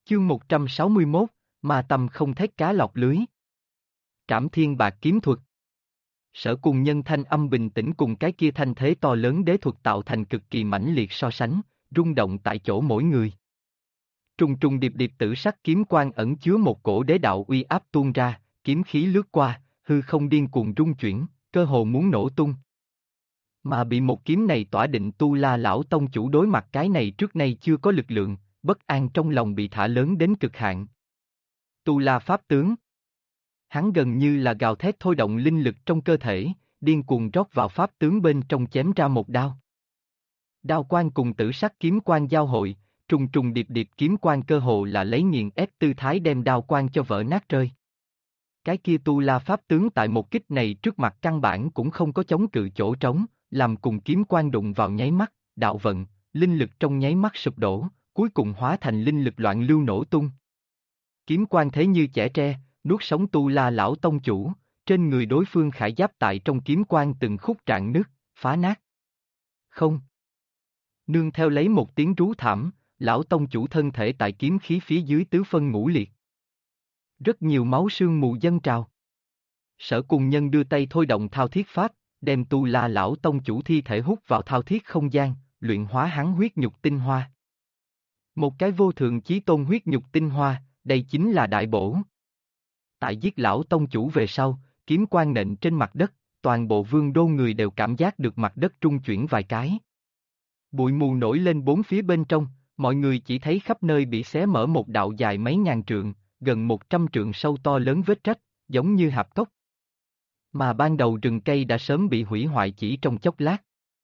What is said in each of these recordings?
Chương 161, Ma Tâm không thét cá lọt lưới. Trảm Thiên Bạc kiếm thuật. Sở Cùng Nhân thanh âm bình tĩnh cùng cái kia thanh thế to lớn đế thuật tạo thành cực kỳ mãnh liệt so sánh, rung động tại chỗ mỗi người. Trùng trùng điệp điệp tử sắc kiếm quang ẩn chứa một cổ đế đạo uy áp tuôn ra, kiếm khí lướt qua, hư không điên cuồng rung chuyển, cơ hồ muốn nổ tung. Mà bị một kiếm này tỏa định Tu La lão tông chủ đối mặt cái này trước nay chưa có lực lượng, bất an trong lòng bị thả lớn đến cực hạn. Tu La pháp tướng. Hắn gần như là gào thét thôi động linh lực trong cơ thể, điên cuồng rót vào pháp tướng bên trong chém ra một đao. Đao quang cùng tử sắc kiếm quang giao hội, trùng trùng điệp điệp kiếm quang cơ hồ là lấy nghiền ép tư thái đem đao quang cho vỡ nát rơi. Cái kia Tu La pháp tướng tại một kích này trước mặt căn bản cũng không có chống cự chỗ trống, làm cùng kiếm quang đụng vào nháy mắt, đạo vận, linh lực trong nháy mắt sụp đổ, cuối cùng hóa thành linh lực loạn lưu nổ tung. Kiếm quang thế như chẻ tre, nuốt sống Tu La lão tông chủ, trên người đối phương khải giáp tại trong kiếm quang từng khúc rạn nứt, phá nát. Không. Nương theo lấy một tiếng rú thảm, lão tông chủ thân thể tại kiếm khí phía dưới tứ phân ngũ liệt. Rất nhiều máu sương mù dâng trào. Sở Cùng Nhân đưa tay thôi động thao thiết pháp, đem Tu La lão tông chủ thi thể hút vào thao thiết không gian, luyện hóa hắn huyết nhục tinh hoa. Một cái vô thượng chí tôn huyết nhục tinh hoa, đây chính là đại bổ. Tại giết lão tông chủ về sau, kiếm quang nện trên mặt đất, toàn bộ vương đô người đều cảm giác được mặt đất rung chuyển vài cái. Bụi mù nổi lên bốn phía bên trong, mọi người chỉ thấy khắp nơi bị xé mở một đạo dài mấy ngàn trượng, gần 100 trượng sâu to lớn vết rách, giống như hạp cốc. Mà ban đầu rừng cây đã sớm bị hủy hoại chỉ trong chốc lát.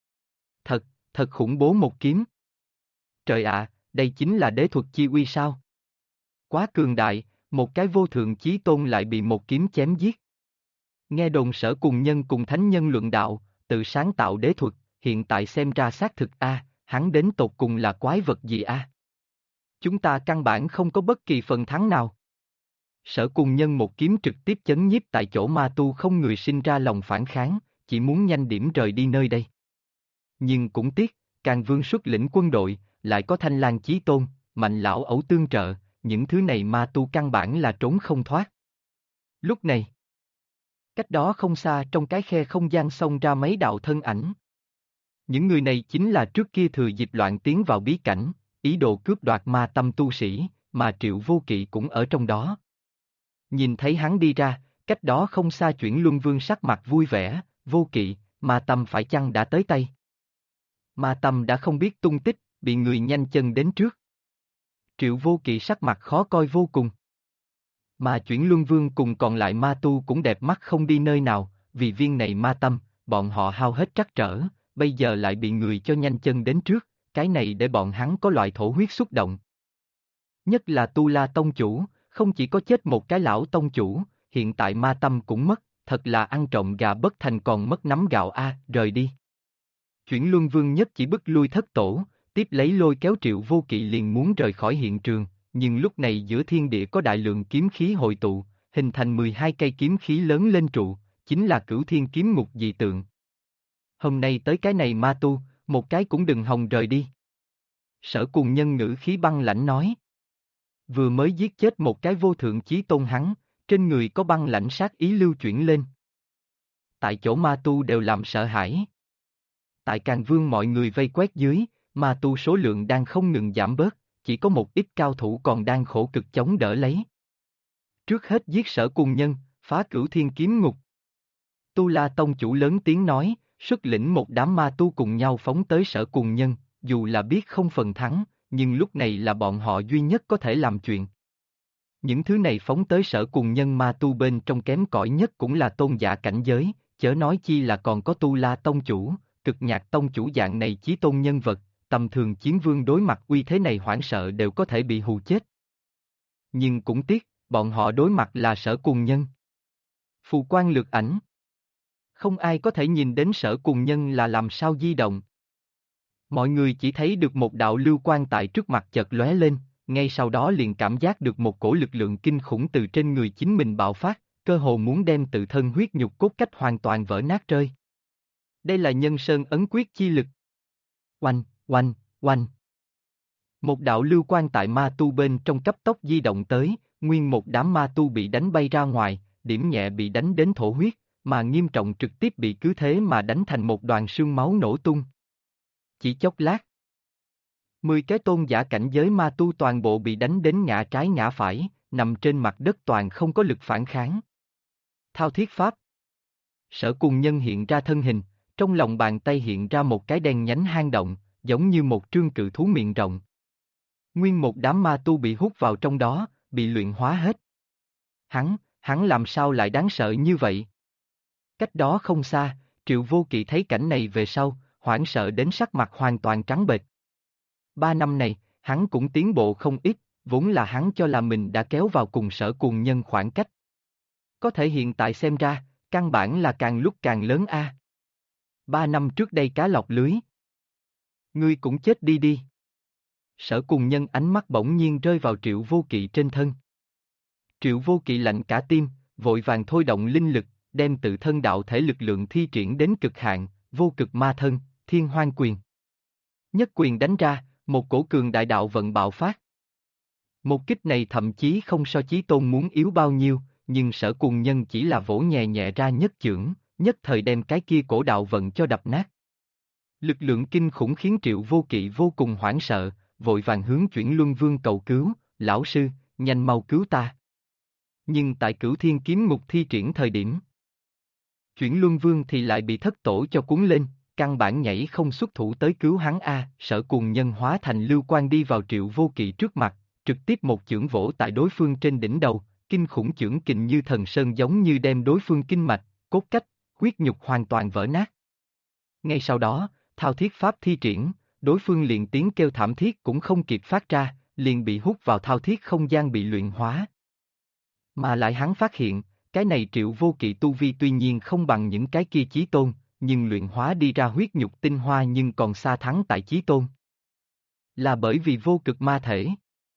Thật khủng bố một kiếm. Trời ạ, đây chính là đế thuật chi uy sao? Quá cường đại, một cái vô thượng chí tôn lại bị một kiếm chém giết. Nghe đồn Sở Cùng Nhân cùng thánh nhân luận đạo, tự sáng tạo đế thuật, hiện tại xem ra xác thực hắn đến tột cùng là quái vật gì Chúng ta căn bản không có bất kỳ phần thắng nào. Sở Cùng Nhân một kiếm trực tiếp chấn nhiếp tại chỗ ma tu không người sinh ra lòng phản kháng, chỉ muốn nhanh điểm rời đi nơi đây. Nhưng cũng tiếc, Càn Vương xuất lĩnh quân đội, lại có Thanh Lang chí tôn, Mạnh lão ẩu tương trợ, những thứ này ma tu căn bản là trốn không thoát. Lúc này, cách đó không xa trong cái khe không gian xông ra mấy đạo thân ảnh. Những người này chính là trước kia thừa dịp loạn tiến vào bí cảnh, ý đồ cướp đoạt ma tâm tu sĩ, mà Triệu Vô Kỵ cũng ở trong đó. Nhìn thấy hắn đi ra, cách đó không xa Chuyển Luân Vương sắc mặt vui vẻ, Vô Kỵ, ma tâm phải chăng đã tới tay? Ma tâm đã không biết tung tích, bị người nhanh chân đến trước. Triệu Vô Kỵ sắc mặt khó coi vô cùng. Mà Chuyển Luân Vương cùng còn lại ma tu cũng đẹp mắt không đi nơi nào, vì viên này ma tâm, bọn họ hao hết trắc trở, bây giờ lại bị người cho nhanh chân đến trước, cái này để bọn hắn có loại thổ huyết xúc động. Nhất là Tu La tông chủ, không chỉ có chết một cái lão tông chủ, hiện tại ma tâm cũng mất, thật là ăn trộm gà bất thành còn mất nắm gạo rời đi. Chuyển Luân Vương nhất chỉ bức lui thất tổ, tiếp lấy lôi kéo Triệu Vô Kỵ liền muốn rời khỏi hiện trường, nhưng lúc này giữa thiên địa có đại lượng kiếm khí hội tụ, hình thành 12 cây kiếm khí lớn lên trụ, chính là Cửu Thiên kiếm ngục dị tượng. Hôm nay tới cái này ma tu, một cái cũng đừng hòng rời đi. Sở Cùng Nhân ngữ khí băng lãnh nói. Vừa mới giết chết một cái vô thượng chí tôn hắn, trên người có băng lãnh sát ý lưu chuyển lên. Tại chỗ ma tu đều làm sợ hãi. Tại Càn Vương mọi người vây quét dưới, ma tu số lượng đang không ngừng giảm bớt, chỉ có một ít cao thủ còn đang khổ cực chống đỡ lấy. Trước hết giết Sở Cùng Nhân, phá Cửu Thiên kiếm ngục. Tu La tông chủ lớn tiếng nói, xuất lĩnh một đám ma tu cùng nhau phóng tới Sở Cùng Nhân, dù là biết không phần thắng, nhưng lúc này là bọn họ duy nhất có thể làm chuyện. Những thứ này phóng tới Sở Cùng Nhân ma tu bên trong kém cỏi nhất cũng là tôn giả cảnh giới, chớ nói chi là còn có Tu La tông chủ, Cực Nhạc tông chủ dạng này chí tôn nhân vật, tầm thường chiến vương đối mặt uy thế này hoảng sợ đều có thể bị hù chết. Nhưng cũng tiếc, bọn họ đối mặt là Sở Cùng Nhân. Phù quang lược ảnh. Không ai có thể nhìn đến Sở Cùng Nhân là làm sao di động. Mọi người chỉ thấy được một đạo lưu quang tại trước mặt chợt lóe lên, ngay sau đó liền cảm giác được một cổ lực lượng kinh khủng từ trên người chính mình bạo phát, cơ hồ muốn đem tự thân huyết nhục cốt cách hoàn toàn vỡ nát rơi. Đây là Nhân Sơn ấn quyết chi lực. Oanh, oanh, oanh. Một đạo lưu quang tại ma tu bên trong cấp tốc di động tới, nguyên một đám ma tu bị đánh bay ra ngoài, điểm nhẹ bị đánh đến thổ huyết, mà nghiêm trọng trực tiếp bị cứ thế mà đánh thành một đoàn sương máu nổ tung. Chỉ chốc lát, 10 cái tôn giả cảnh giới ma tu toàn bộ bị đánh đến ngã trái ngã phải, nằm trên mặt đất toàn không có lực phản kháng. Thao thiết pháp. Sở Cùng Nhân hiện ra thân hình, trong lòng bàn tay hiện ra một cái đen nhánh hang động, giống như một trương cự thú miệng rộng. Nguyên một đám ma tu bị hút vào trong đó, bị luyện hóa hết. Hắn làm sao lại đáng sợ như vậy? Cách đó không xa, Triệu Vô Kỵ thấy cảnh này về sau, hoảng sợ đến sắc mặt hoàn toàn trắng bệch. 3 năm này, hắn cũng tiến bộ không ít, vốn là hắn cho là mình đã kéo vào cùng Sở Cùng Nhân khoảng cách. Có thể hiện tại xem ra, căn bản là càng lúc càng lớn a. 3 năm trước đây cá lọc lưới. Ngươi cũng chết đi đi. Sở Cùng Nhân ánh mắt bỗng nhiên rơi vào Triệu Vô Kỵ trên thân. Triệu Vô Kỵ lạnh cả tim, vội vàng thôi động linh lực, đem tự thân đạo thể lực lượng thi triển đến cực hạn, vô cực ma thân, thiên hoang quyền. Nhất quyền đánh ra, một cổ cường đại đạo vận bạo phát. Một kích này thậm chí không so Chí Tôn muốn yếu bao nhiêu, nhưng Sở Cùng Nhân chỉ là vỗ nhẹ nhẹ ra nhất chưởng, nhất thời đem cái kia cổ đạo vận cho đập nát. Lực lượng kinh khủng khiến Triệu Vô Kỵ vô cùng hoảng sợ, vội vàng hướng Chuyển Luân Vương cầu cứu, lão sư, nhanh mau cứu ta. Nhưng tại Cửu Thiên Kiếm Ngục thi triển thời điểm, Chuyển Luân Vương thì lại bị thất tổ cho cuốn lên, căn bản nhảy không xuất thủ tới cứu hắn a. Sở Cùng Nhân hóa thành lưu quang đi vào Triệu Vô Kỵ trước mặt, trực tiếp một chưởng vỗ tại đối phương trên đỉnh đầu, kinh khủng chưởng kình như thần sơn giống như đem đối phương kinh mạch, cốt cách, huyết nhục hoàn toàn vỡ nát. Ngay sau đó, thao thiết pháp thi triển, đối phương liền tiếng kêu thảm thiết cũng không kịp phát ra, liền bị hút vào thao thiết không gian bị luyện hóa. Mà lại hắn phát hiện, cái này Triệu Vô Kỵ tu vi tuy nhiên không bằng những cái kia Chí Tôn, nhưng luyện hóa đi ra huyết nhục tinh hoa nhưng còn xa thắng tại Chí Tôn. Là bởi vì vô cực ma thể.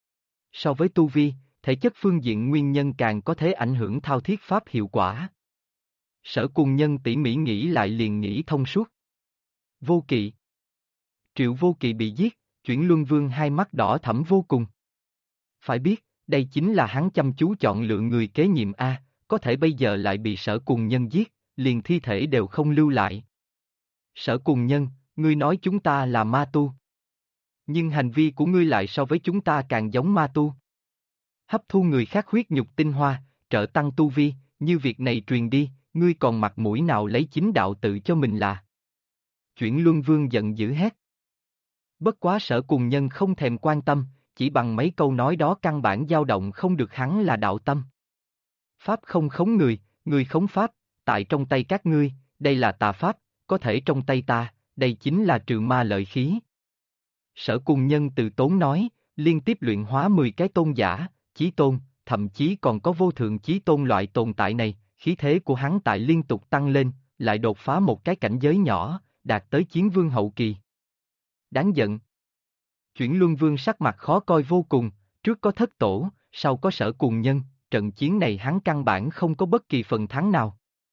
So với tu vi, thể chất phương diện nguyên nhân càng có thể ảnh hưởng thao thiết pháp hiệu quả. Sở Cùng Nhân tỉ mỉ nghĩ lại liền nghĩ thông suốt. Vô Kỵ. Triệu Vô Kỵ bị giết, Chuyển Luân Vương hai mắt đỏ thẫm vô cùng. Phải biết, đây chính là hắn chăm chú chọn lựa người kế nhiệm a, có thể bây giờ lại bị Sở Cùng Nhân giết, liền thi thể đều không lưu lại. Sở Cùng Nhân, ngươi nói chúng ta là ma tu. Nhưng hành vi của ngươi lại so với chúng ta càng giống ma tu. Hấp thu người khác huyết nhục tinh hoa, trợ tăng tu vi, như việc này truyền đi, ngươi còn mặt mũi nào lấy chính đạo tự cho mình là. Chuyển Luân Vương giận dữ hét. Bất quá Sở Cùng Nhân không thèm quan tâm, chỉ bằng mấy câu nói đó căn bản dao động không được hắn là đạo tâm. Pháp không khống người, người khống pháp, tại trong tay các ngươi, đây là tà pháp, có thể trong tay ta, đây chính là trừ ma lợi khí. Sở Cùng Nhân từ tốn nói, liên tiếp luyện hóa 10 cái tôn giả, Chí Tôn, thậm chí còn có vô thượng Chí Tôn loại tồn tại này, khí thế của hắn tại liên tục tăng lên, lại đột phá một cái cảnh giới nhỏ, đạt tới Chiến Vương hậu kỳ. Đáng giận. Chuyển Luân Vương sắc mặt khó coi vô cùng, trước có thất tổ, sau có Sở Cùng Nhân, trận chiến này hắn căn bản không có bất kỳ phần thắng nào.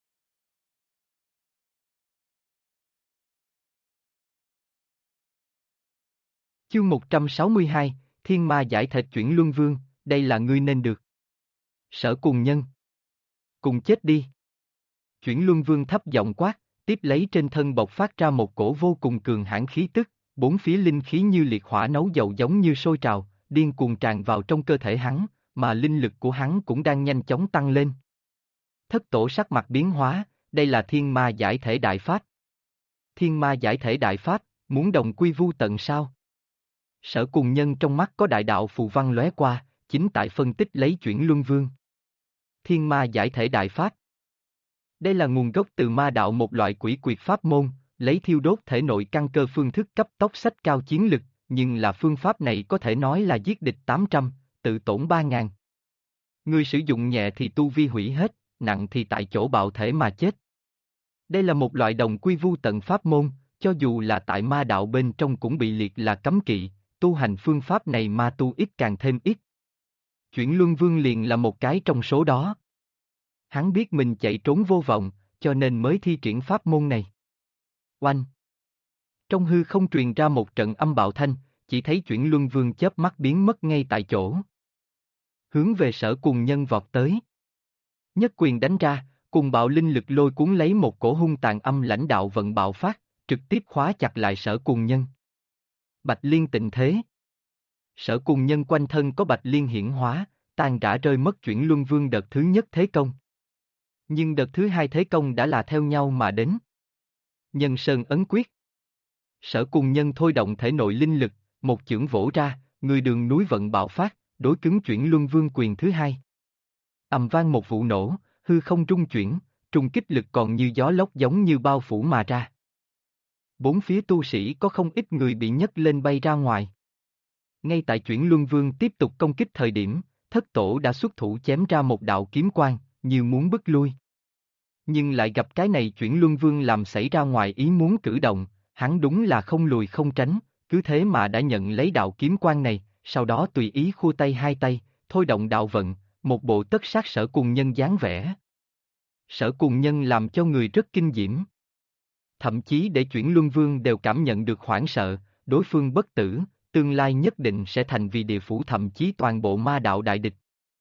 Chương 162, Thiên Ma giải thịt Chuyển Luân Vương, đây là ngươi nên được. Sở Cùng Nhân. Cùng chết đi. Chuyển Luân Vương thấp giọng quát, tiếp lấy trên thân bộc phát ra một cổ vô cùng cường hãn khí tức, bốn phía linh khí như liệt hỏa nấu dầu giống như sôi trào, điên cuồng tràn vào trong cơ thể hắn, mà linh lực của hắn cũng đang nhanh chóng tăng lên. Thất tổ sắc mặt biến hóa, đây là Thiên Ma giải thể đại pháp. Thiên Ma giải thể đại pháp, muốn đồng quy vu tận sao? Sở Cùng Nhân trong mắt có đại đạo phù văn lóe qua, chính tại phân tích lấy Chuyển Luân Vương. Thiên Ma giải thể đại pháp. Đây là nguồn gốc từ ma đạo một loại quỷ quyệt pháp môn, lấy thiêu đốt thể nội căn cơ phương thức cấp tốc sách cao chiến lực, nhưng là phương pháp này có thể nói là giết địch 800, tự tổn 3000. Người sử dụng nhẹ thì tu vi hủy hết, nặng thì tại chỗ bạo thể mà chết. Đây là một loại đồng quy vu tận pháp môn, cho dù là tại ma đạo bên trong cũng bị liệt là cấm kỵ, tu hành phương pháp này ma tu ít càng thêm ít. Chuyển Luân Vương liền là một cái trong số đó. Hắn biết mình chạy trốn vô vọng, cho nên mới thi triển pháp môn này. Oanh! Trong hư không truyền ra một trận âm bạo thanh, chỉ thấy Chuyển Luân Vương chớp mắt biến mất ngay tại chỗ. Hướng về Sở Cùng Nhân vọt tới. Nhất quyền đánh ra, cùng bạo linh lực lôi cuốn lấy một cổ hung tàn âm lãnh đạo vận bạo phát, trực tiếp khóa chặt lại Sở Cùng Nhân. Bạch Liên tịnh thế. Sở Cùng Nhân quanh thân có Bạch Liên hiển hóa, tan rã rơi mất Chuyển Luân Vương đợt thứ nhất thế công. Nhưng đợt thứ hai thế công đã là theo nhau mà đến. Nhân Sơn ấn quyết. Sở Cùng Nhân thôi động thể nội linh lực, một chưởng vỗ ra, người đường núi vận bạo phát, đối cứng Chuyển Luân Vương quyền thứ hai. Ầm vang một vụ nổ, hư không rung chuyển, trùng kích lực còn như gió lốc giống như bao phủ mà ra. Bốn phía tu sĩ có không ít người bị nhấc lên bay ra ngoài. Ngay tại Chuyển Luân Vương tiếp tục công kích thời điểm, Thất Tổ đã xuất thủ chém ra một đạo kiếm quang, như muốn bức lui. Nhưng lại gặp cái này Chuyển Luân Vương làm xảy ra ngoài ý muốn cử động, hắn đúng là không lùi không tránh, cứ thế mà đã nhận lấy đạo kiếm quang này, sau đó tùy ý khua tay hai tay, thôi động đạo vận, một bộ tất sát Sở Cùng Nhân dáng vẻ. Sở Cùng Nhân làm cho người rất kinh diễm. Thậm chí để Chuyển Luân Vương đều cảm nhận được hoảng sợ, đối phương bất tử, tương lai nhất định sẽ thành vì địa phủ thậm chí toàn bộ ma đạo đại địch.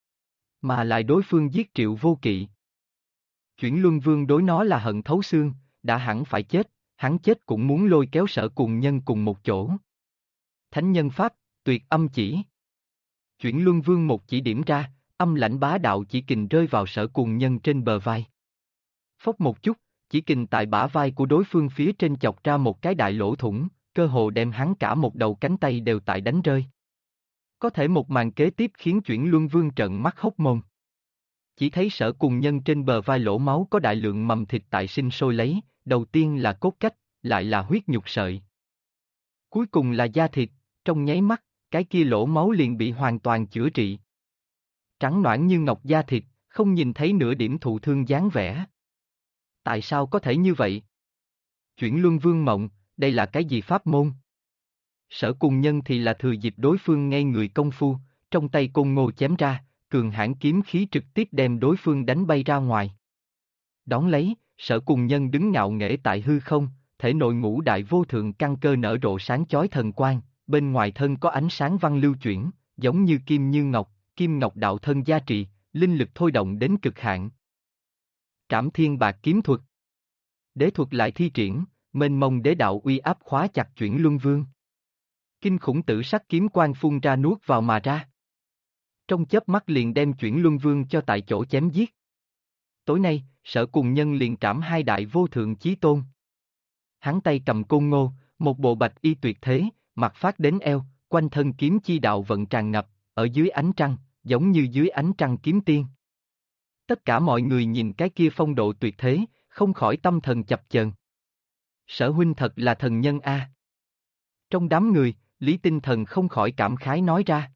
Mà lại đối phương giết Triệu Vô Kỵ. Chuyển Luân Vương đối nó là hận thấu xương, đã hẳn phải chết, hắn chết cũng muốn lôi kéo Sở Cùng Nhân cùng một chỗ. Thánh nhân pháp, tuyệt âm chỉ. Chuyển Luân Vương một chỉ điểm ra, âm lãnh bá đạo chỉ kình rơi vào Sở Cùng Nhân trên bờ vai. Phốc một chút, chỉ kình tại bả vai của đối phương phía trên chọc ra một cái đại lỗ thủng, cơ hồ đem hắn cả một đầu cánh tay đều tại đánh rơi. Có thể một màn kế tiếp khiến Chuyển Luân Vương trợn mắt hốc mồm. Chỉ thấy Sở Cùng Nhân trên bờ vai lỗ máu có đại lượng mầm thịt tại sinh sôi lấy, đầu tiên là cốt cách, lại là huyết nhục sợi. Cuối cùng là da thịt, trong nháy mắt, cái kia lỗ máu liền bị hoàn toàn chữa trị. Trắng nõn như ngọc da thịt, không nhìn thấy nửa điểm thụ thương dáng vẻ. Tại sao có thể như vậy? Chuyển Luân Vương mộng, đây là cái gì pháp môn? Sở Cùng Nhân thì là thừa dịp đối phương ngay người công phu, trong tay côn ngô chém ra, cường hãn kiếm khí trực tiếp đem đối phương đánh bay ra ngoài. Đón lấy, Sở Cùng Nhân đứng ngạo nghễ tại hư không, thể nội ngũ đại vô thượng căn cơ nở rộ sáng chói thần quang, bên ngoài thân có ánh sáng văn lưu chuyển, giống như ngọc, kim ngọc đạo thân gia trị, linh lực thôi động đến cực hạn. Trảm Thiên Bạc kiếm thuật. Đế thuật lại thi triển, mênh mông đế đạo uy áp khóa chặt Chuyển Luân Vương. Kinh khủng tử sắc kiếm quang phun ra nuốt vào mà ra. Trong chớp mắt liền đem Chuyển Luân Vương cho tại chỗ chém giết. Tối nay, Sở Cùng Nhân liền trảm hai đại vô thượng chí tôn. Hắn tay cầm côn ngô, một bộ bạch y tuyệt thế, mặt phát đến eo, quanh thân kiếm chi đạo vận tràn ngập, ở dưới ánh trăng, giống như dưới ánh trăng kiếm tiên. Tất cả mọi người nhìn cái kia phong độ tuyệt thế, không khỏi tâm thần chập chờn. Sở huynh thật là thần nhân a. Trong đám người, Lý Tinh Thần không khỏi cảm khái nói ra.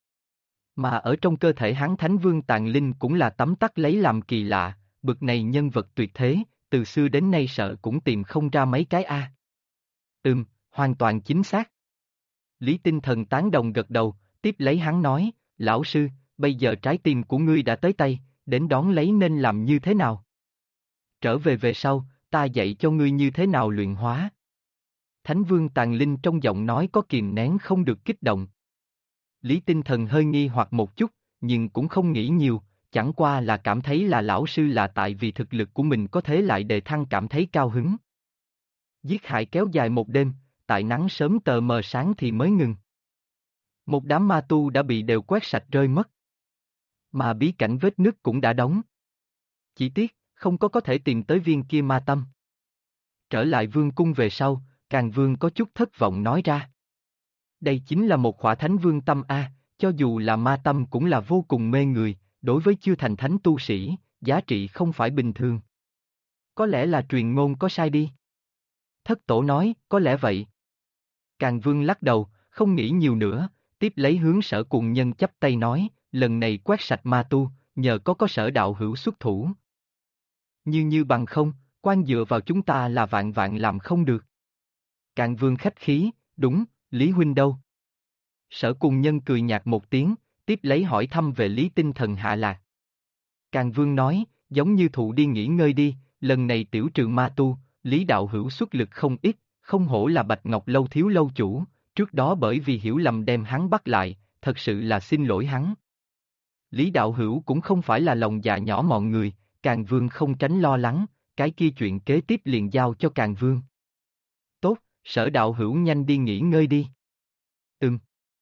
Mà ở trong cơ thể hắn Thánh Vương Tàn Linh cũng là tấm tắc lấy làm kỳ lạ, bực này nhân vật tuyệt thế, từ xưa đến nay sợ cũng tìm không ra mấy cái a. Hoàn toàn chính xác. Lý Tinh Thần tán đồng gật đầu, tiếp lấy hắn nói, lão sư, bây giờ trái tim của ngươi đã tới tay, đến đón lấy nên làm như thế nào? Trở về sau, ta dạy cho ngươi như thế nào luyện hóa. Thánh Vương Tàn Linh trong giọng nói có kìm nén không được kích động. Lý Tinh Thần hơi nghi hoặc một chút, nhưng cũng không nghĩ nhiều, chẳng qua là cảm thấy là lão sư là tại vì thực lực của mình có thế lại đề thăng cảm thấy cao hứng. Giết hại kéo dài một đêm, tại nắng sớm tờ mờ sáng thì mới ngừng. Một đám ma tu đã bị đều quét sạch rơi mất. Mà bí cảnh vết nứt cũng đã đóng. Chỉ tiếc, không có thể tìm tới viên kia ma tâm. Trở lại vương cung về sau, Càn Vương có chút thất vọng nói ra. Đây chính là một khỏa thánh vương tâm a, cho dù là ma tâm cũng là vô cùng mê người, đối với chưa thành thánh tu sĩ, giá trị không phải bình thường. Có lẽ là truyền ngôn có sai đi. Thất Tổ nói, có lẽ vậy. Càn Vương lắc đầu, không nghĩ nhiều nữa, tiếp lấy hướng Sở Cùng Nhân chắp tay nói, lần này quét sạch ma tu, nhờ có Sở đạo hữu xuất thủ. Như bằng không, quan dựa vào chúng ta là vạn vạn làm không được. Càn Vương khách khí, đúng, Lý huynh đâu? Sở Cùng Nhân cười nhạt một tiếng, tiếp lấy hỏi thăm về Lý Tinh Thần hạ lạc. Càn Vương nói, giống như thụ đi nghỉ ngơi đi, lần này tiểu trừ ma tu, Lý đạo hữu xuất lực không ít, không hổ là Bạch Ngọc lâu thiếu lâu chủ, trước đó bởi vì hiểu lầm đem hắn bắt lại, thật sự là xin lỗi hắn. Lý Đạo Hữu cũng không phải là lòng dạ nhỏ mọn người, Càn Vương không tránh lo lắng, cái kia chuyện kế tiếp liền giao cho Càn Vương. Tốt, Sở Đạo Hữu nhanh đi nghỉ ngơi đi. Ừm.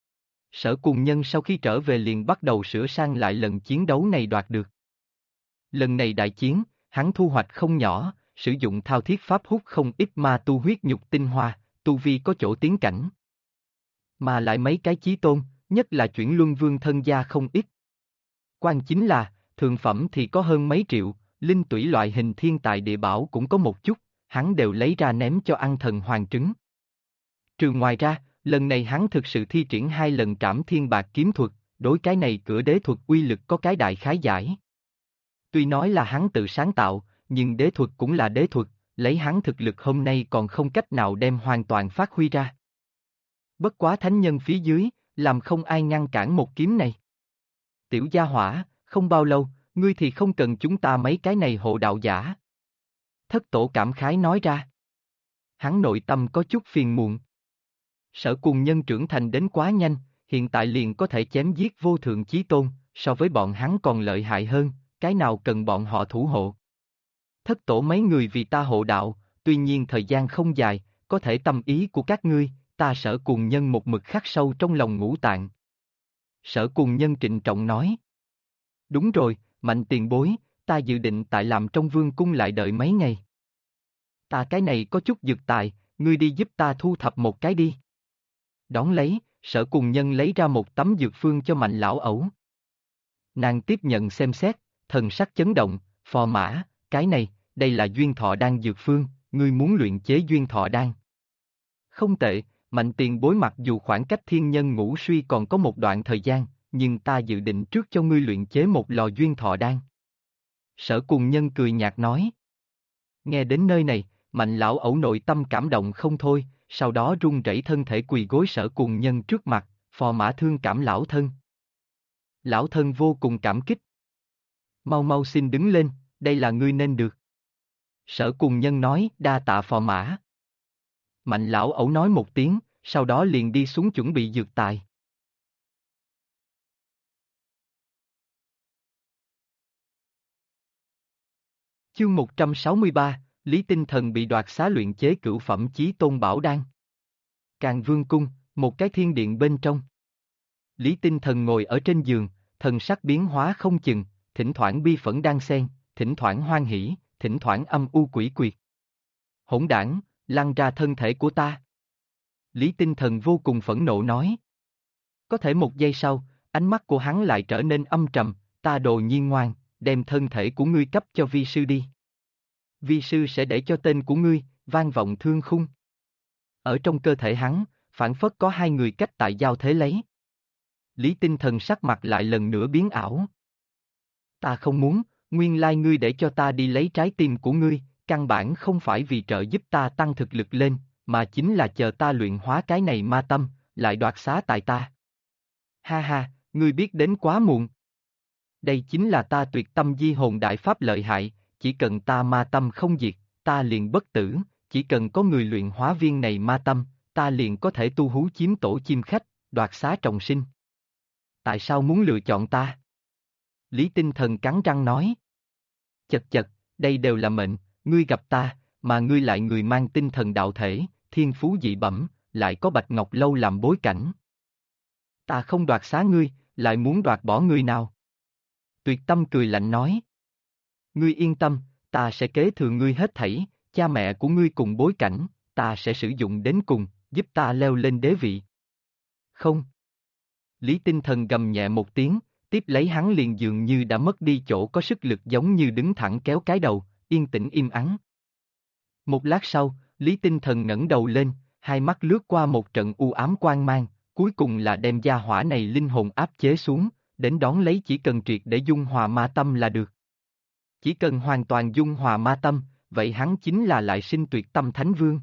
Sở Cùng Nhân sau khi trở về liền bắt đầu sửa sang lại lần chiến đấu này đoạt được. Lần này đại chiến, hắn thu hoạch không nhỏ, sử dụng thao thiết pháp hút không ít ma tu huyết nhục tinh hoa, tu vi có chỗ tiến cảnh. Mà lại mấy cái chí tôn, nhất là chuyển luân vương thân gia không ít. Quan chính là, thượng phẩm thì có hơn mấy triệu, linh tủy loại hình thiên tài địa bảo cũng có một chút, hắn đều lấy ra ném cho ăn thần hoàng trứng. Trừ ngoài ra, lần này hắn thực sự thi triển 2 lần trảm thiên bạc kiếm thuật, đối cái này cửa đế thuật uy lực có cái đại khái giải. Tuy nói là hắn tự sáng tạo, nhưng đế thuật cũng là đế thuật, lấy hắn thực lực hôm nay còn không cách nào đem hoàn toàn phát huy ra. Bất quá thánh nhân phía dưới, làm không ai ngăn cản một kiếm này. Tiểu gia hỏa, không bao lâu, ngươi thì không cần chúng ta mấy cái này hộ đạo giả. Thất tổ cảm khái nói ra. Hắn nội tâm có chút phiền muộn. Sở Cùng Nhân trưởng thành đến quá nhanh, hiện tại liền có thể chém giết vô thượng chí tôn, so với bọn hắn còn lợi hại hơn, cái nào cần bọn họ thủ hộ. Thất tổ mấy người vì ta hộ đạo, tuy nhiên thời gian không dài, có thể tâm ý của các ngươi, ta Sở Cùng Nhân một mực khắc sâu trong lòng ngũ tạng. Sở Cùng Nhân trịnh trọng nói. Đúng rồi, Mạnh tiền bối, ta dự định tại làm trong vương cung lại đợi mấy ngày. Ta cái này có chút dược tài, ngươi đi giúp ta thu thập một cái đi. Đón lấy, Sở Cùng Nhân lấy ra một tấm dược phương cho Mạnh lão ẩu. Nàng tiếp nhận xem xét, thần sắc chấn động, phò mã, cái này, đây là duyên thọ đan dược phương, ngươi muốn luyện chế duyên thọ đan. Không tệ, Mạnh tiền bối mặc dù khoảng cách thiên nhân ngũ suy còn có một đoạn thời gian, nhưng ta dự định trước cho ngươi luyện chế một lò duyên thọ đan. Sở Cùng Nhân cười nhạt nói. Nghe đến nơi này, Mạnh lão ẩu nội tâm cảm động không thôi, sau đó run rẩy thân thể quỳ gối Sở Cùng Nhân trước mặt, phò mã thương cảm lão thân. Lão thân vô cùng cảm kích. Mau mau xin đứng lên, đây là ngươi nên được. Sở Cùng Nhân nói, đa tạ phò mã. Mạnh lão ẩu nói một tiếng, sau đó liền đi xuống chuẩn bị dược tài. Chương 163, Lý Tinh Thần bị đoạt xá luyện chế cửu phẩm chí tôn bảo đan. Càn Vương cung, một cái thiên điện bên trong. Lý Tinh Thần ngồi ở trên giường, thần sắc biến hóa không chừng, thỉnh thoảng bi phẫn đan xen, thỉnh thoảng hoan hỉ, thỉnh thoảng âm u quỷ quyệt. Hỗn đảng, lăn ra thân thể của ta. Lý Tinh Thần vô cùng phẫn nộ nói. Có thể một giây sau, ánh mắt của hắn lại trở nên âm trầm, ta đồ nhiên ngoan, đem thân thể của ngươi cấp cho vi sư đi. Vi sư sẽ để cho tên của ngươi, vang vọng thương khung. Ở trong cơ thể hắn, phảng phất có 2 người cách tại giao thế lấy. Lý Tinh Thần sắc mặt lại lần nữa biến ảo. Ta không muốn, nguyên lai ngươi để cho ta đi lấy trái tim của ngươi, căn bản không phải vì trợ giúp ta tăng thực lực lên, mà chính là chờ ta luyện hóa cái này ma tâm, lại đoạt xá tại ta. Ha ha, ngươi biết đến quá muộn. Đây chính là ta tuyệt tâm di hồn đại pháp lợi hại, chỉ cần ta ma tâm không diệt, ta liền bất tử, chỉ cần có người luyện hóa viên này ma tâm, ta liền có thể tu hú chiếm tổ chim khách, đoạt xá trọng sinh. Tại sao muốn lựa chọn ta? Lý Tinh Thần cắn răng nói. Chật chật, đây đều là mệnh, ngươi gặp ta, mà ngươi lại người mang tinh thần đạo thể, thiên phú dị bẩm, lại có Bạch Ngọc Lâu làm bối cảnh. Ta không đoạt xá ngươi, lại muốn đoạt bỏ ngươi nào? Tuyệt Tâm cười lạnh nói. Ngươi yên tâm, ta sẽ kế thừa ngươi hết thảy, cha mẹ của ngươi cùng bối cảnh, ta sẽ sử dụng đến cùng, giúp ta leo lên đế vị. Không. Lý Tinh Thần gầm nhẹ một tiếng, tiếp lấy hắn liền dường như đã mất đi chỗ có sức lực giống như đứng thẳng kéo cái đầu, yên tĩnh im ắng. Một lát sau, Lý Tinh Thần ngẩng đầu lên, hai mắt lướt qua một trận u ám quang mang, cuối cùng là đem gia hỏa này linh hồn áp chế xuống, đến đón lấy chỉ cần triệt để dung hòa ma tâm là được. Chỉ cần hoàn toàn dung hòa ma tâm, vậy hắn chính là lại sinh tuyệt tâm thánh vương.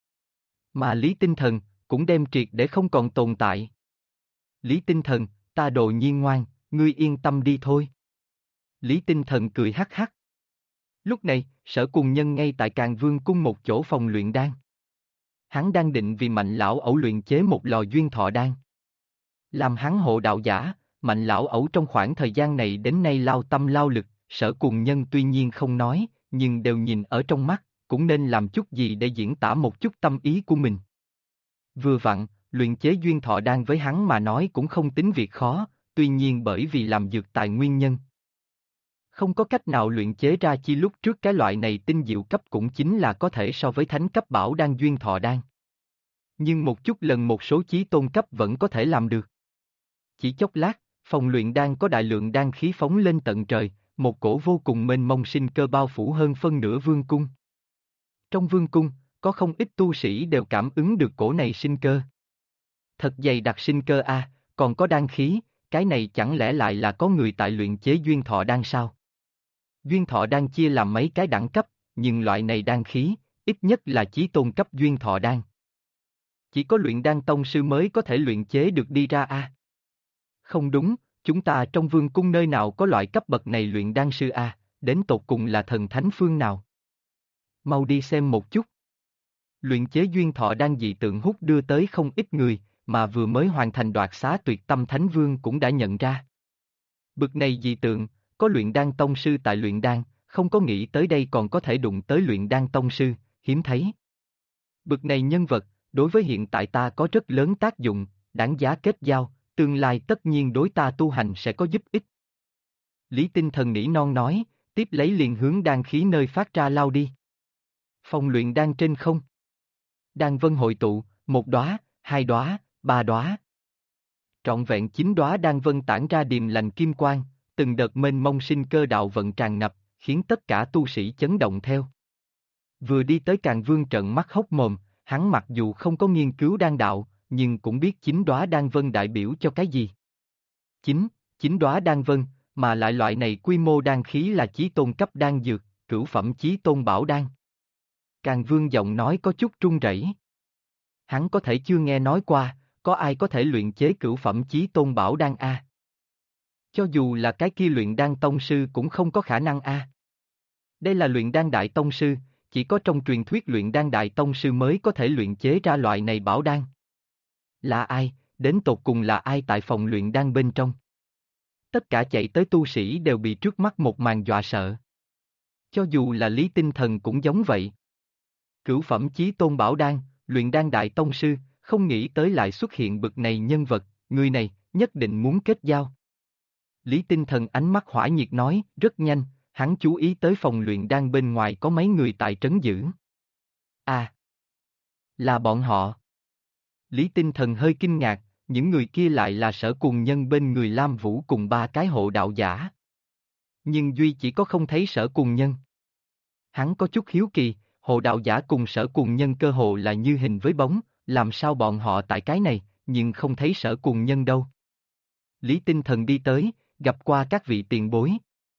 Mà Lý Tinh Thần, cũng đem triệt để không còn tồn tại. Lý Tinh Thần, ta đồ nhiên ngoan, ngươi yên tâm đi thôi. Lý Tinh Thần cười hắc hắc. Lúc này, Sở Cùng Nhân ngay tại Càn Vương cung một chỗ phòng luyện đan. Hắn đang định vì Mạnh lão ẩu luyện chế một lò duyên thọ đan. Làm hắn hộ đạo giả, Mạnh lão ẩu trong khoảng thời gian này đến nay lao tâm lao lực, Sở Cùng Nhân tuy nhiên không nói, nhưng đều nhìn ở trong mắt, cũng nên làm chút gì để diễn tả một chút tâm ý của mình. Vừa vặn, luyện chế duyên thọ đan với hắn mà nói cũng không tính việc khó, tuy nhiên bởi vì làm dược tài nguyên nhân. Không có cách nào luyện chế ra chi lúc trước cái loại này tinh diệu cấp cũng chính là có thể so với thánh cấp bảo đan duyên thọ đan. Nhưng một chút lần một số chí tôn cấp vẫn có thể làm được. Chỉ chốc lát, phòng luyện đan có đại lượng đan khí phóng lên tận trời, một cổ vô cùng mênh mông sinh cơ bao phủ hơn phân nửa vương cung. Trong vương cung, có không ít tu sĩ đều cảm ứng được cổ này sinh cơ. Thật dày đặc sinh cơ a, còn có đan khí, cái này chẳng lẽ lại là có người tại luyện chế duyên thọ đan sao? Duyên thọ đan chia làm mấy cái đẳng cấp, nhưng loại này đan khí, ít nhất là chí tôn cấp duyên thọ đan. Chỉ có luyện đan tông sư mới có thể luyện chế được đi ra a. Không đúng, chúng ta trong vương cung nơi nào có loại cấp bậc này luyện đan sư a, đến tột cùng là thần thánh phương nào? Mau đi xem một chút. Luyện chế duyên thọ đan dị tượng hút đưa tới không ít người, mà vừa mới hoàn thành đoạt xá tuyệt tâm thánh vương cũng đã nhận ra. Bực này dị tượng, có luyện đan tông sư tại luyện đan, không có nghĩ tới đây còn có thể đụng tới luyện đan tông sư, hiếm thấy. Bực này nhân vật, đối với hiện tại ta có rất lớn tác dụng, đáng giá kết giao, tương lai tất nhiên đối ta tu hành sẽ có giúp ích. Lý Tinh Thần nỉ non nói, tiếp lấy liền hướng đan khí nơi phát ra lao đi. Phòng luyện đan trên không. Đan vân hội tụ, một đóa, hai đóa, ba đóa. Trọn vẹn 9 đóa đan vân tản ra điềm lành kim quang, từng đợt mênh mông sinh cơ đạo vận tràn ngập, khiến tất cả tu sĩ chấn động theo. Vừa đi tới Càn Vương trợn mắt hốc mồm, hắn mặc dù không có nghiên cứu đan đạo, nhưng cũng biết 9 đóa đan vân đại biểu cho cái gì. 9 đóa đan vân, mà lại loại này quy mô đan khí là chí tôn cấp đan dược, cửu phẩm chí tôn bảo đan. Càn Vương giọng nói có chút run rẩy. Hắn có thể chưa nghe nói qua, có ai có thể luyện chế cửu phẩm chí tôn bảo đan a? Cho dù là cái kia luyện đan tông sư cũng không có khả năng a. Đây là luyện đan đại tông sư, chỉ có trong truyền thuyết luyện đan đại tông sư mới có thể luyện chế ra loại này bảo đan. Là ai, đến tột cùng là ai tại phòng luyện đan bên trong? Tất cả chạy tới tu sĩ đều bị trước mắt một màn dọa sợ. Cho dù là Lý Tinh Thần cũng giống vậy. Cửu phẩm chí tôn bảo đan, luyện đan đại tông sư, không nghĩ tới lại xuất hiện bực này nhân vật, người này, nhất định muốn kết giao. Lý Tinh Thần ánh mắt hỏa nhiệt nói, rất nhanh, hắn chú ý tới phòng luyện đan bên ngoài có mấy người tại trấn giữ. À, là bọn họ. Lý Tinh Thần hơi kinh ngạc, những người kia lại là Sở Cùng Nhân bên người Lam Vũ cùng 3 cái hộ đạo giả. Nhưng duy chỉ có không thấy Sở Cùng Nhân. Hắn có chút hiếu kỳ, hộ đạo giả cùng Sở Cùng Nhân cơ hồ là như hình với bóng, làm sao bọn họ tại cái này, nhưng không thấy Sở Cùng Nhân đâu. Lý Tinh Thần đi tới, gặp qua các vị tiền bối.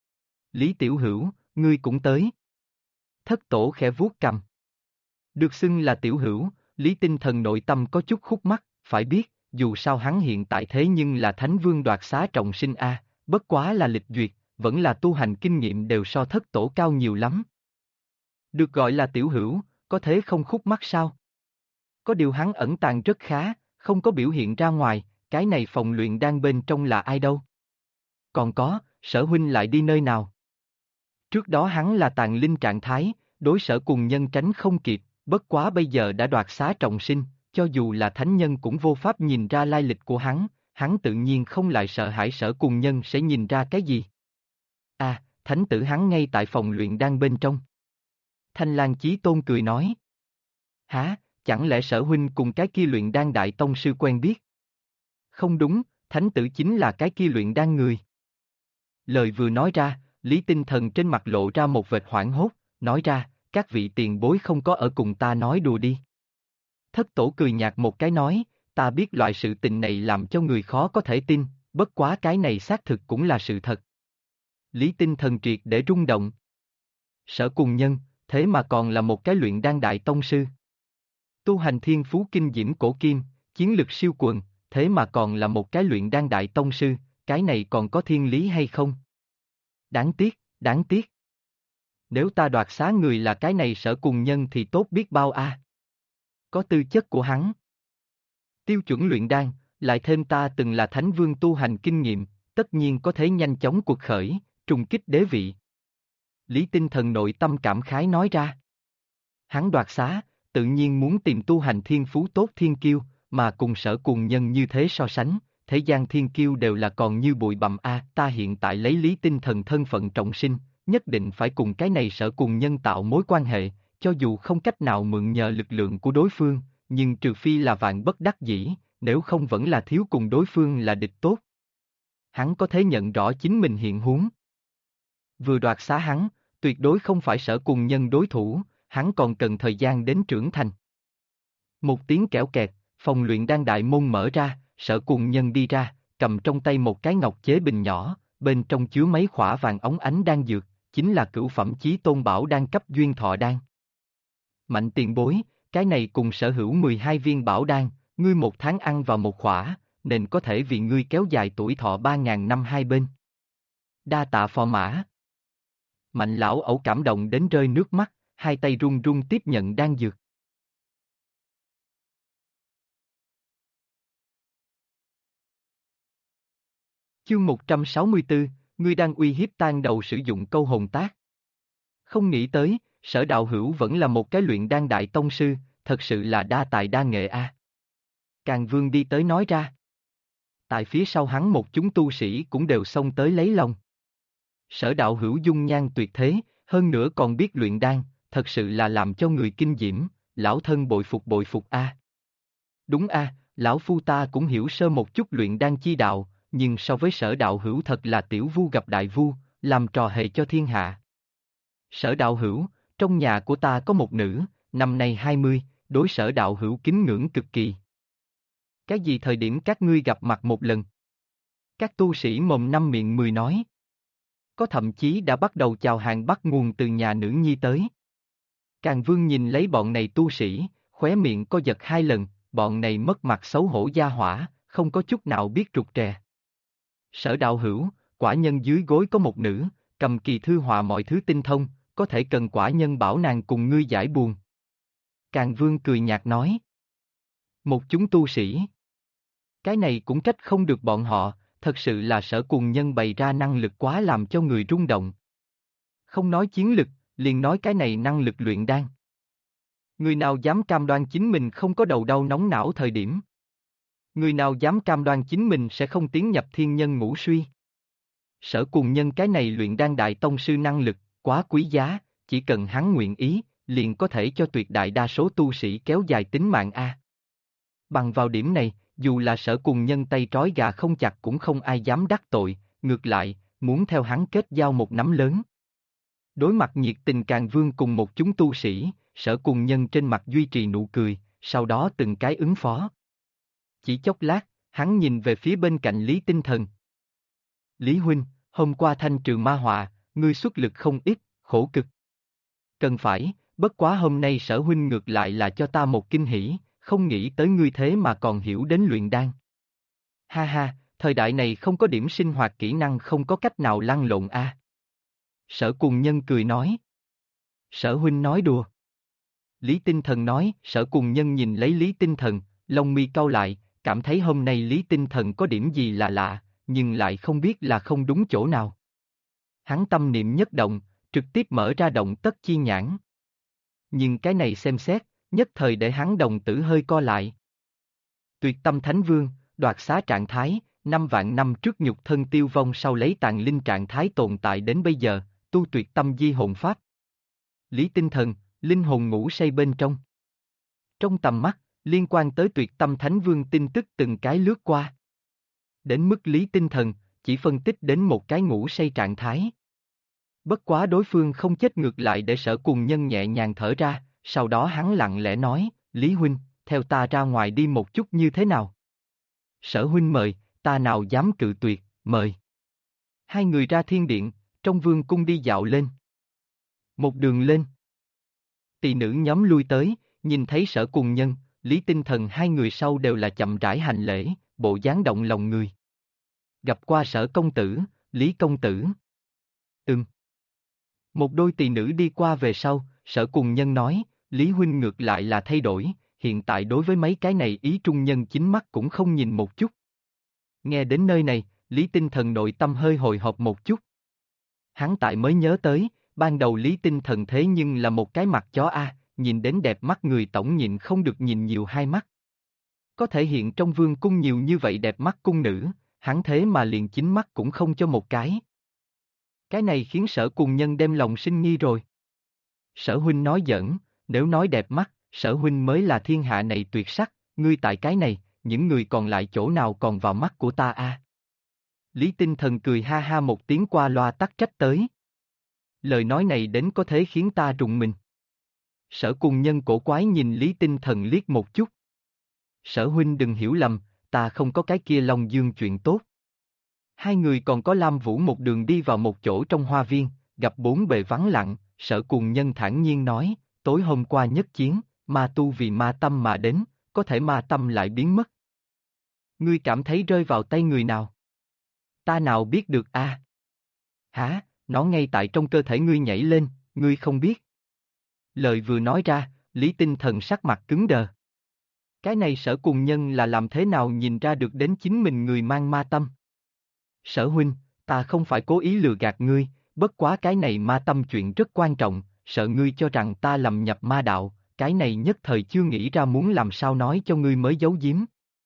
Lý Tiểu Hữu, ngươi cũng tới. Thất tổ khẽ vuốt cằm. Được xưng là Tiểu Hữu, Lý Tinh Thần nội tâm có chút khúc mắc, phải biết, dù sao hắn hiện tại thế nhưng là Thánh Vương đoạt xá trọng sinh a, bất quá là lịch duyệt, vẫn là tu hành kinh nghiệm đều so thất tổ cao nhiều lắm. Được gọi là Tiểu Hữu, có thế không khúc mắc sao? Có điều hắn ẩn tàng rất khá, không có biểu hiện ra ngoài, cái này phòng luyện đan bên trong là ai đâu? Còn có, Sở huynh lại đi nơi nào? Trước đó hắn là tàn linh trạng thái, đối Sở Cùng Nhân tránh không kịp, bất quá bây giờ đã đoạt xá trọng sinh, cho dù là thánh nhân cũng vô pháp nhìn ra lai lịch của hắn tự nhiên không lại sợ hãi Sở Cùng Nhân sẽ nhìn ra cái gì. À, thánh tử hắn ngay tại phòng luyện đan bên trong. Thanh Lang Chí Tôn cười nói. Hả, chẳng lẽ Sở huynh cùng cái kia luyện đan đại tông sư quen biết? Không đúng, thánh tử chính là cái kia luyện đan người. Lời vừa nói ra, Lý Tinh Thần trên mặt lộ ra một vệt hoảng hốt, nói ra, các vị tiền bối không có ở cùng ta nói đùa đi. Thất tổ cười nhạt một cái nói, ta biết loại sự tình này làm cho người khó có thể tin, bất quá cái này xác thực cũng là sự thật. Lý Tinh Thần triệt để rung động. Sở Cùng Nhân, thế mà còn là một cái luyện đan đại tông sư. Tu hành thiên phú kinh diễm cổ kim, chiến lực siêu quần, thế mà còn là một cái luyện đan đại tông sư, cái này còn có thiên lý hay không? Đáng tiếc, đáng tiếc. Nếu ta đoạt xá người là cái này Sở Cùng Nhân thì tốt biết bao a. Có tư chất của hắn. Tiêu chuẩn luyện đan, lại thêm ta từng là thánh vương tu hành kinh nghiệm, tất nhiên có thể nhanh chóng quật khởi, trùng kích đế vị. Lý Tinh Thần nội tâm cảm khái nói ra. Hắn đoạt xá, tự nhiên muốn tìm tu hành thiên phú tốt thiên kiêu, mà cùng Sở Cùng Nhân như thế so sánh, thế gian thiên kiêu đều là còn như bụi bặm ta hiện tại lấy Lý Tinh Thần thân phận trọng sinh, nhất định phải cùng cái này Sở Cùng Nhân tạo mối quan hệ, cho dù không cách nào mượn nhờ lực lượng của đối phương, nhưng trừ phi là vạn bất đắc dĩ, nếu không vẫn là thiếu cùng đối phương là địch tốt. Hắn có thể nhận rõ chính mình hiện huống. Vừa đoạt xá hắn, tuyệt đối không phải Sở Cùng Nhân đối thủ, hắn còn cần thời gian đến trưởng thành. Một tiếng kẽo kẹt, phòng luyện đan đại môn mở ra, Sở Cùng Nhân đi ra, cầm trong tay một cái ngọc chế bình nhỏ, bên trong chứa mấy khỏa vàng óng ánh đan dược, chính là cửu phẩm chí tôn bảo đan cấp duyên thọ đan. Mạnh tiền bối, cái này cùng sở hữu 12 viên bảo đan, ngươi một tháng ăn vào một khỏa, nên có thể vì ngươi kéo dài tuổi thọ 3.000 năm hai bên. Đa tạ phò mã. Mạnh lão ẩu cảm động đến rơi nước mắt, hai tay run run tiếp nhận đan dược. Chương 164, ngươi đang uy hiếp Tang Đầu sử dụng câu hồn tác. Không nghĩ tới, Sở đạo hữu vẫn là một cái luyện đan đại tông sư, thật sự là đa tài đa nghệ a. Càn Vương đi tới nói ra. Tại phía sau hắn một chúng tu sĩ cũng đều xông tới lấy lòng. Sở đạo hữu dung nhan tuyệt thế, hơn nữa còn biết luyện đan, thật sự là làm cho người kinh diễm, lão thân bội phục a. Đúng a, lão phu ta cũng hiểu sơ một chút luyện đan chi đạo, nhưng so với Sở đạo hữu thật là tiểu vu gặp đại vu, làm trò hề cho thiên hạ. Sở đạo hữu, trong nhà của ta có một nữ, năm nay 20, đối Sở đạo hữu kính ngưỡng cực kỳ. Cái gì thời điểm các ngươi gặp mặt một lần? Các tu sĩ mồm năm miệng mười nói. Có thậm chí đã bắt đầu chào hàng bắt nguồn từ nhà nữ nhi tới. Càn Vương nhìn lấy bọn này tu sĩ, khóe miệng co giật hai lần, bọn này mất mặt xấu hổ gia hỏa, không có chút nào biết rụt rè. Sở đạo hữu, quả nhân dưới gối có một nữ, cầm kỳ thư họa mọi thứ tinh thông, có thể cần quả nhân bảo nàng cùng ngươi giải buồn. Càn Vương cười nhạt nói. Một chúng tu sĩ. Cái này cũng trách không được bọn họ, thật sự là Sở Cùng Nhân bày ra năng lực quá làm cho người rung động. Không nói chiến lực, liền nói cái này năng lực luyện đan. Người nào dám cam đoan chính mình không có đầu đau nóng não thời điểm? Người nào dám cam đoan chính mình sẽ không tiến nhập thiên nhân ngũ suy? Sở Cùng Nhân cái này luyện đan đại tông sư năng lực, quá quý giá, chỉ cần hắn nguyện ý, liền có thể cho tuyệt đại đa số tu sĩ kéo dài tính mạng a. Bằng vào điểm này, dù là Sở Cùng Nhân tay trói gà không chặt cũng không ai dám đắc tội, ngược lại, muốn theo hắn kết giao một nắm lớn. Đối mặt nhiệt tình Càn Vương cùng một chúng tu sĩ, Sở Cùng Nhân trên mặt duy trì nụ cười, sau đó từng cái ứng phó. Chỉ chốc lát, hắn nhìn về phía bên cạnh Lý Tinh Thần. Lý huynh, hôm qua thanh trừ ma họa, ngươi xuất lực không ít, khổ cực. Cần phải, bất quá hôm nay Sở huynh ngược lại là cho ta một kinh hỉ, không nghĩ tới ngươi thế mà còn hiểu đến luyện đan. Ha ha, thời đại này không có điểm sinh hoạt kỹ năng không có cách nào lăn lộn a. Sở Cùng Nhân cười nói. Sở huynh nói đùa. Lý Tinh Thần nói, Sở Cùng Nhân nhìn lấy Lý Tinh Thần, lông mi cau lại, cảm thấy hôm nay Lý Tinh Thần có điểm gì là lạ, nhưng lại không biết là không đúng chỗ nào. Hắn tâm niệm nhất động, trực tiếp mở ra động tất chi nhãn. Nhưng cái này xem xét, nhất thời để hắn đồng tử hơi co lại. Tuyệt tâm Thánh Vương, đoạt xá trạng thái, 5 vạn năm trước nhục thân tiêu vong sau lấy tàn linh trạng thái tồn tại đến bây giờ, tu tuyệt tâm di hồn pháp. Lý Tinh Thần, linh hồn ngủ say bên trong. Trong tầm mắt, liên quan tới tuyệt tâm Thánh Vương tin tức từng cái lướt qua. Đến mức Lý Tinh Thần, chỉ phân tích đến một cái ngủ say trạng thái. Bất quá đối phương không chết ngược lại để Sở Cùng Nhân nhẹ nhàng thở ra, sau đó hắn lặng lẽ nói, Lý huynh, theo ta ra ngoài đi một chút như thế nào? Sở huynh mời, ta nào dám cự tuyệt, mời. Hai người ra thiên điện, trong vương cung đi dạo lên. Một đường lên. Tỳ nữ nhóm lui tới, nhìn thấy Sở Cùng Nhân, Lý Tinh Thần hai người sau đều là chậm rãi hành lễ, bộ dáng động lòng người. Gặp qua Sở công tử, Lý công tử. Một đôi tỳ nữ đi qua về sau, Sở Cùng Nhân nói, Lý huynh ngược lại là thay đổi, hiện tại đối với mấy cái này ý trung nhân chính mắt cũng không nhìn một chút. Nghe đến nơi này, Lý Tinh Thần nội tâm hơi hồi hộp một chút. Hắn tại mới nhớ tới, ban đầu Lý Tinh Thần thế nhưng là một cái mặt chó a, nhìn đến đẹp mắt người tổng nhịn không được nhìn nhiều hai mắt. Có thể hiện trong vương cung nhiều như vậy đẹp mắt cung nữ, hắn thế mà liền chính mắt cũng không cho một cái. Cái này khiến Sở Cùng Nhân đem lòng sinh nghi rồi. Sở huynh nói giỡn, nếu nói đẹp mắt, Sở huynh mới là thiên hạ này tuyệt sắc, ngươi tại cái này, những người còn lại chỗ nào còn vào mắt của ta a? Lý Tinh Thần cười ha ha một tiếng qua loa tắc trách tới. Lời nói này đến có thể khiến ta rùng mình. Sở Cùng Nhân cổ quái nhìn Lý Tinh Thần liếc một chút. Sở huynh đừng hiểu lầm, ta không có cái kia Long Dương chuyện tốt. Hai người còn có Lam Vũ một đường đi vào một chỗ trong hoa viên, gặp bốn bề vắng lặng, Sở Cùng Nhân thản nhiên nói, tối hôm qua nhất chiến, ma tu vì ma tâm mà đến, có thể ma tâm lại biến mất. Ngươi cảm thấy rơi vào tay người nào? Ta nào biết được a? Hả, nó ngay tại trong cơ thể ngươi nhảy lên, ngươi không biết. Lời vừa nói ra, Lý Tinh Thần sắc mặt cứng đờ. Cái này Sở Cùng Nhân là làm thế nào nhìn ra được đến chính mình người mang ma tâm? Sở huynh, ta không phải cố ý lừa gạt ngươi, bất quá cái này ma tâm chuyện rất quan trọng, sợ ngươi cho rằng ta lầm nhập ma đạo, cái này nhất thời chưa nghĩ ra muốn làm sao nói cho ngươi mới giấu giếm.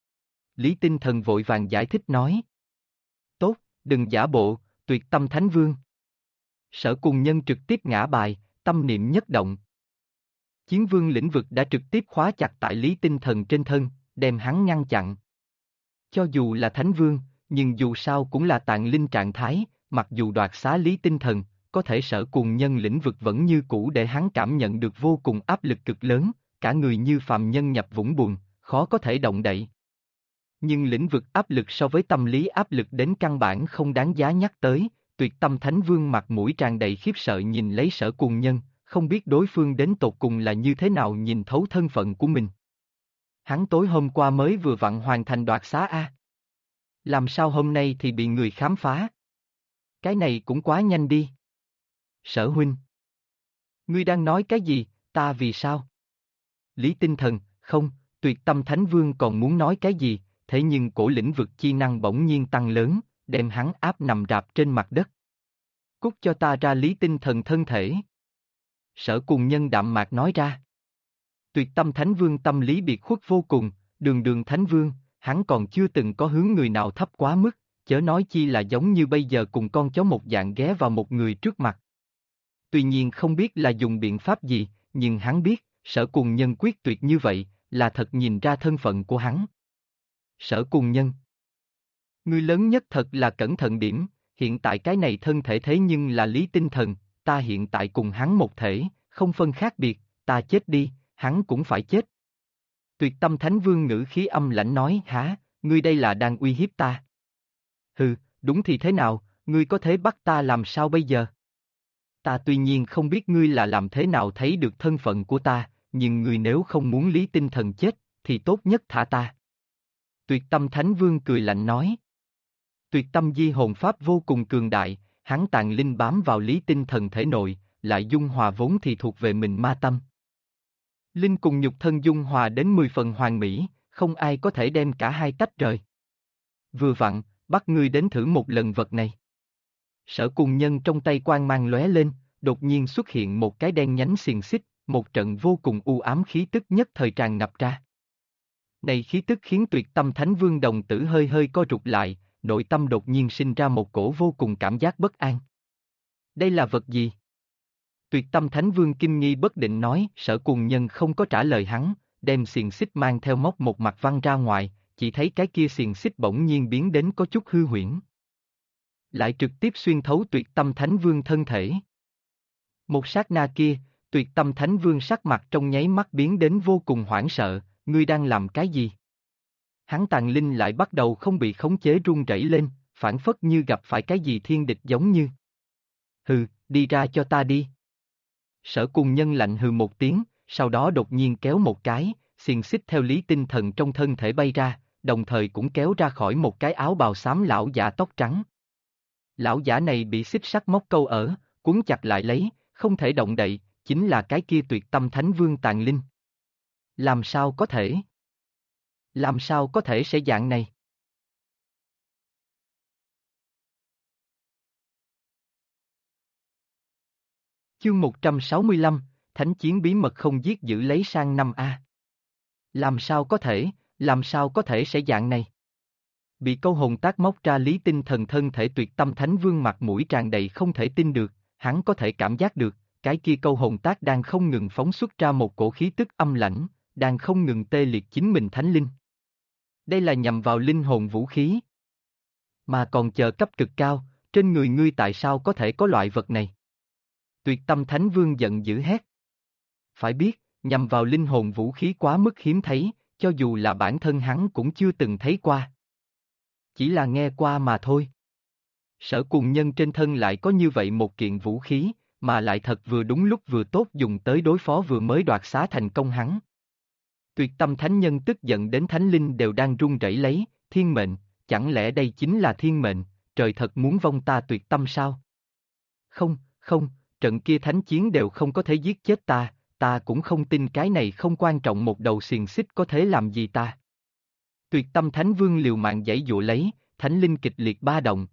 Lý Tinh Thần vội vàng giải thích nói. Tốt, đừng giả bộ, Tuyệt Tâm Thánh Vương. Sở Cùng Nhân trực tiếp ngã bài, tâm niệm nhất động. Chiến vương lĩnh vực đã trực tiếp khóa chặt tại Lý Tinh Thần trên thân, đem hắn ngăn chặn. Cho dù là Thánh Vương, nhưng dù sao cũng là tạng linh trạng thái, mặc dù đoạt xá Lý Tinh Thần, có thể Sở Cùng Nhân lĩnh vực vẫn như cũ để hắn cảm nhận được vô cùng áp lực cực lớn, cả người như phàm nhân nhập vũng bùn, khó có thể động đậy. Nhưng lĩnh vực áp lực so với tâm lý áp lực đến căn bản không đáng giá nhắc tới, Tuyệt Tâm Thánh Vương mặt mũi tràn đầy khiếp sợ nhìn lấy Sở Cùng Nhân, không biết đối phương đến tột cùng là như thế nào nhìn thấu thân phận của mình. Hắn tối hôm qua mới vừa vặn hoàn thành đoạt xá a. Làm sao hôm nay thì bị người khám phá? Cái này cũng quá nhanh đi. Sở huynh. Ngươi đang nói cái gì, ta vì sao? Lý Tinh Thần, không, Tuyệt Tâm Thánh Vương còn muốn nói cái gì, thế nhưng cổ lĩnh vực chi năng bỗng nhiên tăng lớn, đem hắn áp nằm rạp trên mặt đất. Cút cho ta ra Lý Tinh Thần thân thể. Sở Cùng Nhân đạm mạc nói ra. Tuyệt Tâm Thánh Vương tâm lý biệt khuất vô cùng, đường đường Thánh Vương, hắn còn chưa từng có hướng người nào thấp quá mức, chớ nói chi là giống như bây giờ cùng con chó một dạng ghé vào một người trước mặt. Tuy nhiên không biết là dùng biện pháp gì, nhưng hắn biết, Sở Cùng Nhân quyết tuyệt như vậy, là thật nhìn ra thân phận của hắn. Sở Cùng Nhân. Ngươi lớn nhất thật là cẩn thận điểm, hiện tại cái này thân thể thế nhưng là Lý Tinh Thần, ta hiện tại cùng hắn một thể, không phân khác biệt, ta chết đi, hắn cũng phải chết. Tuyệt Tâm Thánh Vương ngữ khí âm lãnh nói, hả, ngươi đây là đang uy hiếp ta. Hừ, đúng thì thế nào, ngươi có thể bắt ta làm sao bây giờ? Ta tuy nhiên không biết ngươi là làm thế nào thấy được thân phận của ta, nhưng ngươi nếu không muốn Lý Tinh Thần chết, thì tốt nhất thả ta. Tuyệt Tâm Thánh Vương cười lạnh nói. Tuyệt Tâm Di hồn pháp vô cùng cường đại, hắn tàn linh bám vào Lý Tinh Thần thể nội, lại dung hòa vốn thì thuộc về mình ma tâm. Linh cùng nhục thân dung hòa đến 10 phần hoàn mỹ, không ai có thể đem cả hai tách rời. Vừa vặn, bắt ngươi đến thử một lần vật này. Sở Cùng Nhân trong tay quang mang lóe lên, đột nhiên xuất hiện một cái đen nhánh xiềng xích, một trận vô cùng u ám khí tức nhất thời tràn ngập ra. Này khí tức khiến Tuyệt Tâm Thánh Vương đồng tử hơi hơi co rụt lại, nội tâm đột nhiên sinh ra một cổ vô cùng cảm giác bất an. Đây là vật gì? Tuyệt Tâm Thánh Vương kinh nghi bất định nói, Sở Cùng Nhân không có trả lời hắn, đem xiềng xích mang theo móc một mặt văng ra ngoài, chỉ thấy cái kia xiềng xích bỗng nhiên biến đến có chút hư huyễn. Lại trực tiếp xuyên thấu Tuyệt Tâm Thánh Vương thân thể. Một sát na kia, Tuyệt Tâm Thánh Vương sắc mặt trong nháy mắt biến đến vô cùng hoảng sợ, ngươi đang làm cái gì? Hắn tàn linh lại bắt đầu không bị khống chế run rẩy lên, phản phất như gặp phải cái gì thiên địch giống như. Hừ, đi ra cho ta đi. Sở Cùng Nhân lạnh hừ một tiếng, sau đó đột nhiên kéo một cái, xiềng xích theo Lý Tinh Thần trong thân thể bay ra, đồng thời cũng kéo ra khỏi một cái áo bào xám lão giả tóc trắng. Lão giả này bị xích sắt móc câu ở, cuốn chặt lại lấy, không thể động đậy, chính là cái kia Tuyệt Tâm Thánh Vương tàn linh. Làm sao có thể? Làm sao có thể sẽ dạng này? Chương 165, Thánh chiến bí mật không giết giữ lấy sang năm A. Làm sao có thể, làm sao có thể sẽ dạng này? Bị câu hồn tác móc ra lý tinh thần thân thể tuyệt tâm thánh vương mặt mũi tràn đầy không thể tin được, hắn có thể cảm giác được, cái kia câu hồn tác đang không ngừng phóng xuất ra một cổ khí tức âm lãnh, đang không ngừng tê liệt chính mình thánh linh. Đây là nhằm vào linh hồn vũ khí. Mà còn chờ cấp cực cao, trên người ngươi tại sao có thể có loại vật này? Tuyệt tâm thánh vương giận dữ hét. Phải biết, nhằm vào linh hồn vũ khí quá mức hiếm thấy, cho dù là bản thân hắn cũng chưa từng thấy qua. Chỉ là nghe qua mà thôi. Sở cùng nhân trên thân lại có như vậy một kiện vũ khí, mà lại thật vừa đúng lúc vừa tốt dùng tới đối phó vừa mới đoạt xá thành công hắn. Tuyệt tâm thánh nhân tức giận đến thánh linh đều đang run rẩy lấy, thiên mệnh, chẳng lẽ đây chính là thiên mệnh, trời thật muốn vong ta tuyệt tâm sao? Không, không, trận kia thánh chiến đều không có thể giết chết ta cũng không tin cái này không quan trọng một đầu xiềng xích có thể làm gì ta. Tuyệt tâm thánh vương liều mạng giãy giụa lấy, thánh linh kịch liệt ba động.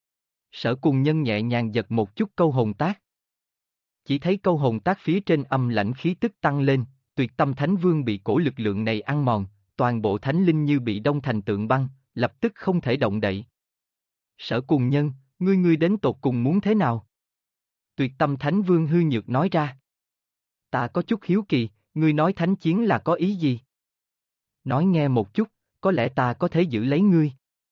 Sở cùng nhân nhẹ nhàng giật một chút câu hồn tác. Chỉ thấy câu hồn tác phía trên âm lãnh khí tức tăng lên, tuyệt tâm thánh vương bị cổ lực lượng này ăn mòn, toàn bộ thánh linh như bị đông thành tượng băng, lập tức không thể động đậy. Sở cùng nhân, ngươi đến tột cùng muốn thế nào? Tuyệt tâm thánh vương hư nhược nói ra. Ta có chút hiếu kỳ, ngươi nói thánh chiến là có ý gì? Nói nghe một chút, có lẽ ta có thể giữ lấy ngươi.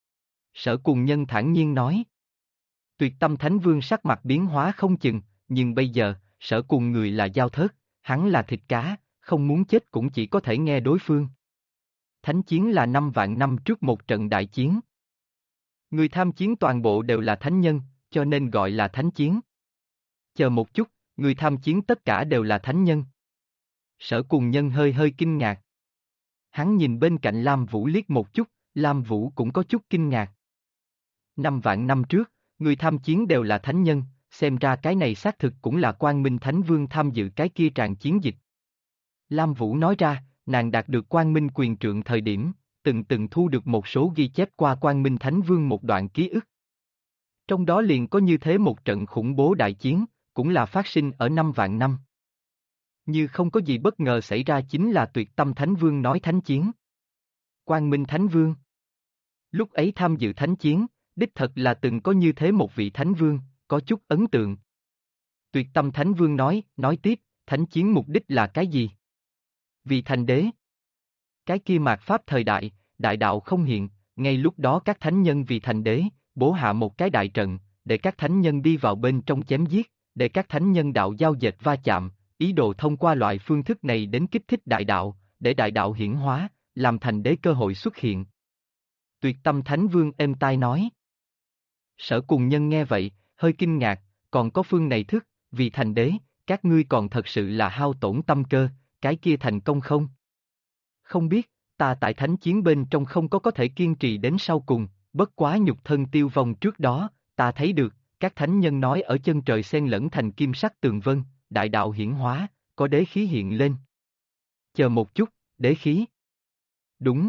Sở cùng nhân thản nhiên nói. Tuyệt tâm thánh vương sắc mặt biến hóa không chừng, nhưng bây giờ, sở cùng người là dao thớt, hắn là thịt cá, không muốn chết cũng chỉ có thể nghe đối phương. Thánh chiến là 5 vạn năm trước một trận đại chiến. Người tham chiến toàn bộ đều là thánh nhân, cho nên gọi là thánh chiến. Chờ một chút, người tham chiến tất cả đều là thánh nhân. Sở cùng nhân hơi hơi kinh ngạc. Hắn nhìn bên cạnh Lam Vũ liếc một chút, Lam Vũ cũng có chút kinh ngạc. 5 vạn năm trước, người tham chiến đều là thánh nhân, xem ra cái này xác thực cũng là Quang Minh Thánh Vương tham dự cái kia tràng chiến dịch. Lam Vũ nói ra, nàng đạt được Quang Minh quyền trượng thời điểm, từng thu được một số ghi chép qua Quang Minh Thánh Vương một đoạn ký ức. Trong đó liền có như thế một trận khủng bố đại chiến, cũng là phát sinh ở 5 vạn năm. Như không có gì bất ngờ xảy ra chính là tuyệt tâm Thánh Vương nói thánh chiến. Quang Minh Thánh Vương. Lúc ấy tham dự thánh chiến, đích thật là từng có như thế một vị Thánh Vương, có chút ấn tượng. Tuyệt tâm Thánh Vương nói tiếp, thánh chiến mục đích là cái gì? Vì thành đế. Cái kia mạt pháp thời đại, đại đạo không hiện, ngay lúc đó các thánh nhân vì thành đế, bố hạ một cái đại trận, để các thánh nhân đi vào bên trong chém giết, để các thánh nhân đạo giao dệt va chạm, ý đồ thông qua loại phương thức này đến kích thích đại đạo, để đại đạo hiển hóa, làm thành đế cơ hội xuất hiện. Tuyệt tâm Thánh Vương êm tai nói. Sở cùng nhân nghe vậy, hơi kinh ngạc, còn có phương này thức, vì thành đế, các ngươi còn thật sự là hao tổn tâm cơ, cái kia thành công không? Không biết, ta tại thánh chiến bên trong không có thể kiên trì đến sau cùng, bất quá nhục thân tiêu vong trước đó, ta thấy được, các thánh nhân nói ở chân trời xen lẫn thành kim sắc tường vân, đại đạo hiển hóa, có đế khí hiện lên. Chờ một chút, đế khí. Đúng.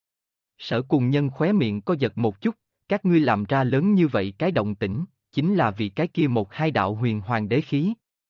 Sở cùng nhân khóe miệng có giật một chút, các ngươi làm ra lớn như vậy cái động tĩnh, chính là vì cái kia một hai đạo huyền hoàng đế khí.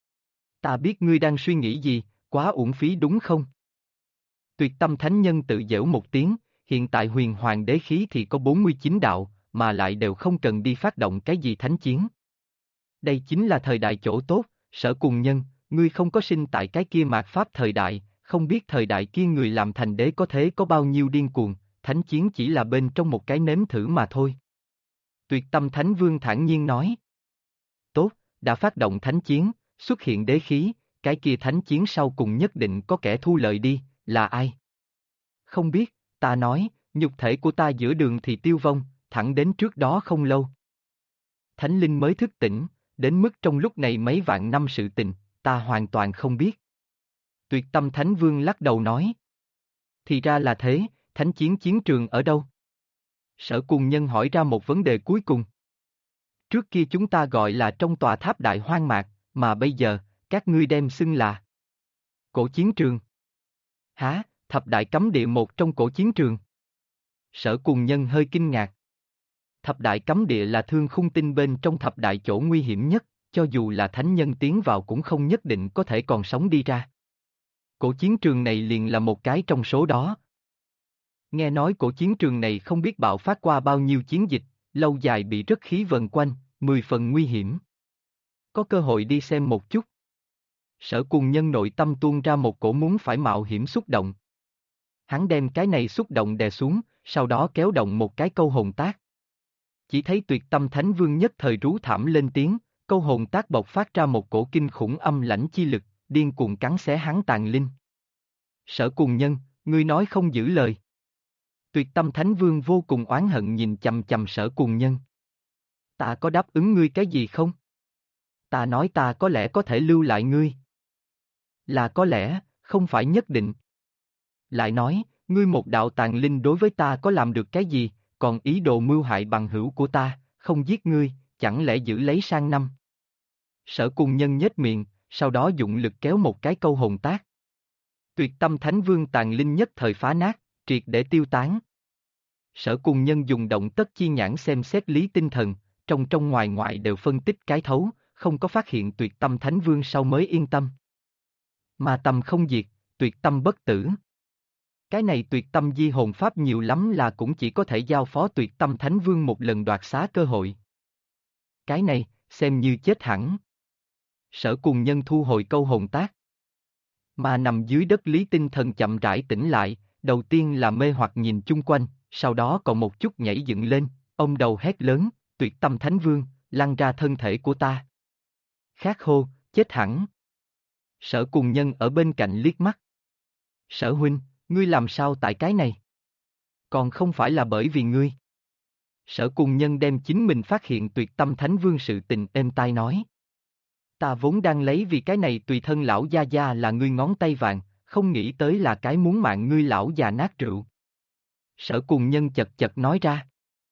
Ta biết ngươi đang suy nghĩ gì, quá uổng phí đúng không? Tuyệt tâm thánh nhân tự giễu một tiếng, hiện tại huyền hoàng đế khí thì có 49 đạo, mà lại đều không cần đi phát động cái gì thánh chiến. Đây chính là thời đại chỗ tốt, sở cùng nhân, ngươi không có sinh tại cái kia mạt pháp thời đại, không biết thời đại kia người làm thành đế có thế có bao nhiêu điên cuồng, thánh chiến chỉ là bên trong một cái nếm thử mà thôi. Tuyệt tâm thánh vương thản nhiên nói. Tốt, đã phát động thánh chiến, xuất hiện đế khí, cái kia thánh chiến sau cùng nhất định có kẻ thu lợi đi, là ai? Không biết, ta nói, nhục thể của ta giữa đường thì tiêu vong, thẳng đến trước đó không lâu. Thánh linh mới thức tỉnh, đến mức trong lúc này mấy vạn năm sự tình, ta hoàn toàn không biết. Tuyệt tâm thánh vương lắc đầu nói. Thì ra là thế, thánh chiến chiến trường ở đâu? Sở cùng nhân hỏi ra một vấn đề cuối cùng. Trước kia chúng ta gọi là trong tòa tháp đại hoang mạc, mà bây giờ, các ngươi đem xưng là cổ chiến trường. Hả, Thập đại cấm địa một trong cổ chiến trường. Sở Cùng Nhân hơi kinh ngạc. Thập đại cấm địa là thương khung tinh bên trong thập đại chỗ nguy hiểm nhất, cho dù là thánh nhân tiến vào cũng không nhất định có thể còn sống đi ra. Cổ chiến trường này liền là một cái trong số đó. Nghe nói cổ chiến trường này không biết bạo phát qua bao nhiêu chiến dịch, lâu dài bị rất khí vần quanh, 10 phần nguy hiểm. Có cơ hội đi xem một chút. Sở Cùng Nhân nội tâm tuôn ra một cổ muốn phải mạo hiểm xúc động. Hắn đem cái này xúc động đè xuống, sau đó kéo động một cái câu hồn tác. Chỉ thấy Tuyệt Tâm Thánh Vương nhất thời rú thảm lên tiếng, câu hồn tác bộc phát ra một cổ kinh khủng âm lãnh chi lực, điên cuồng cắn xé hắn tàn linh. Sở Cùng Nhân, ngươi nói không giữ lời. Tuyệt Tâm Thánh Vương vô cùng oán hận nhìn chằm chằm Sở Cùng Nhân. Ta có đáp ứng ngươi cái gì không? Ta nói ta có lẽ có thể lưu lại ngươi. Là có lẽ, không phải nhất định. Lại nói, ngươi một đạo tàn linh đối với ta có làm được cái gì, còn ý đồ mưu hại bằng hữu của ta, không giết ngươi, chẳng lẽ giữ lấy sang năm. Sở Cùng Nhân nhếch miệng, sau đó dụng lực kéo một cái câu hồn tác. Tuyệt Tâm Thánh Vương tàn linh nhất thời phá nát, triệt để tiêu tán. Sở Cùng Nhân dùng động tất chi nhãn xem xét lý tinh thần, trong ngoài ngoại đều phân tích cái thấu, không có phát hiện Tuyệt Tâm Thánh Vương sau mới yên tâm. Mà tâm không diệt, tuyệt tâm bất tử. Cái này Tuyệt Tâm di hồn pháp nhiều lắm là cũng chỉ có thể giao phó Tuyệt Tâm Thánh Vương một lần đoạt xá cơ hội. Cái này, xem như chết hẳn. Sở Cùng Nhân thu hồi câu hồn tác. Mà nằm dưới đất lý tinh thần chậm rãi tỉnh lại, đầu tiên là mê hoặc nhìn chung quanh, sau đó còn một chút nhảy dựng lên, ông đầu hét lớn, Tuyệt Tâm Thánh Vương, lăn ra thân thể của ta. Khát hô, chết hẳn. Sở Cùng Nhân ở bên cạnh liếc mắt. Sở huynh, ngươi làm sao tại cái này? Còn không phải là bởi vì ngươi. Sở Cùng Nhân đem chính mình phát hiện Tuyệt Tâm Thánh Vương sự tình êm tai nói. Ta vốn đang lấy vì cái này tùy thân lão gia gia là ngươi ngón tay vàng, không nghĩ tới là cái muốn mạng ngươi lão già nát rượu. Sở Cùng Nhân chật chật nói ra.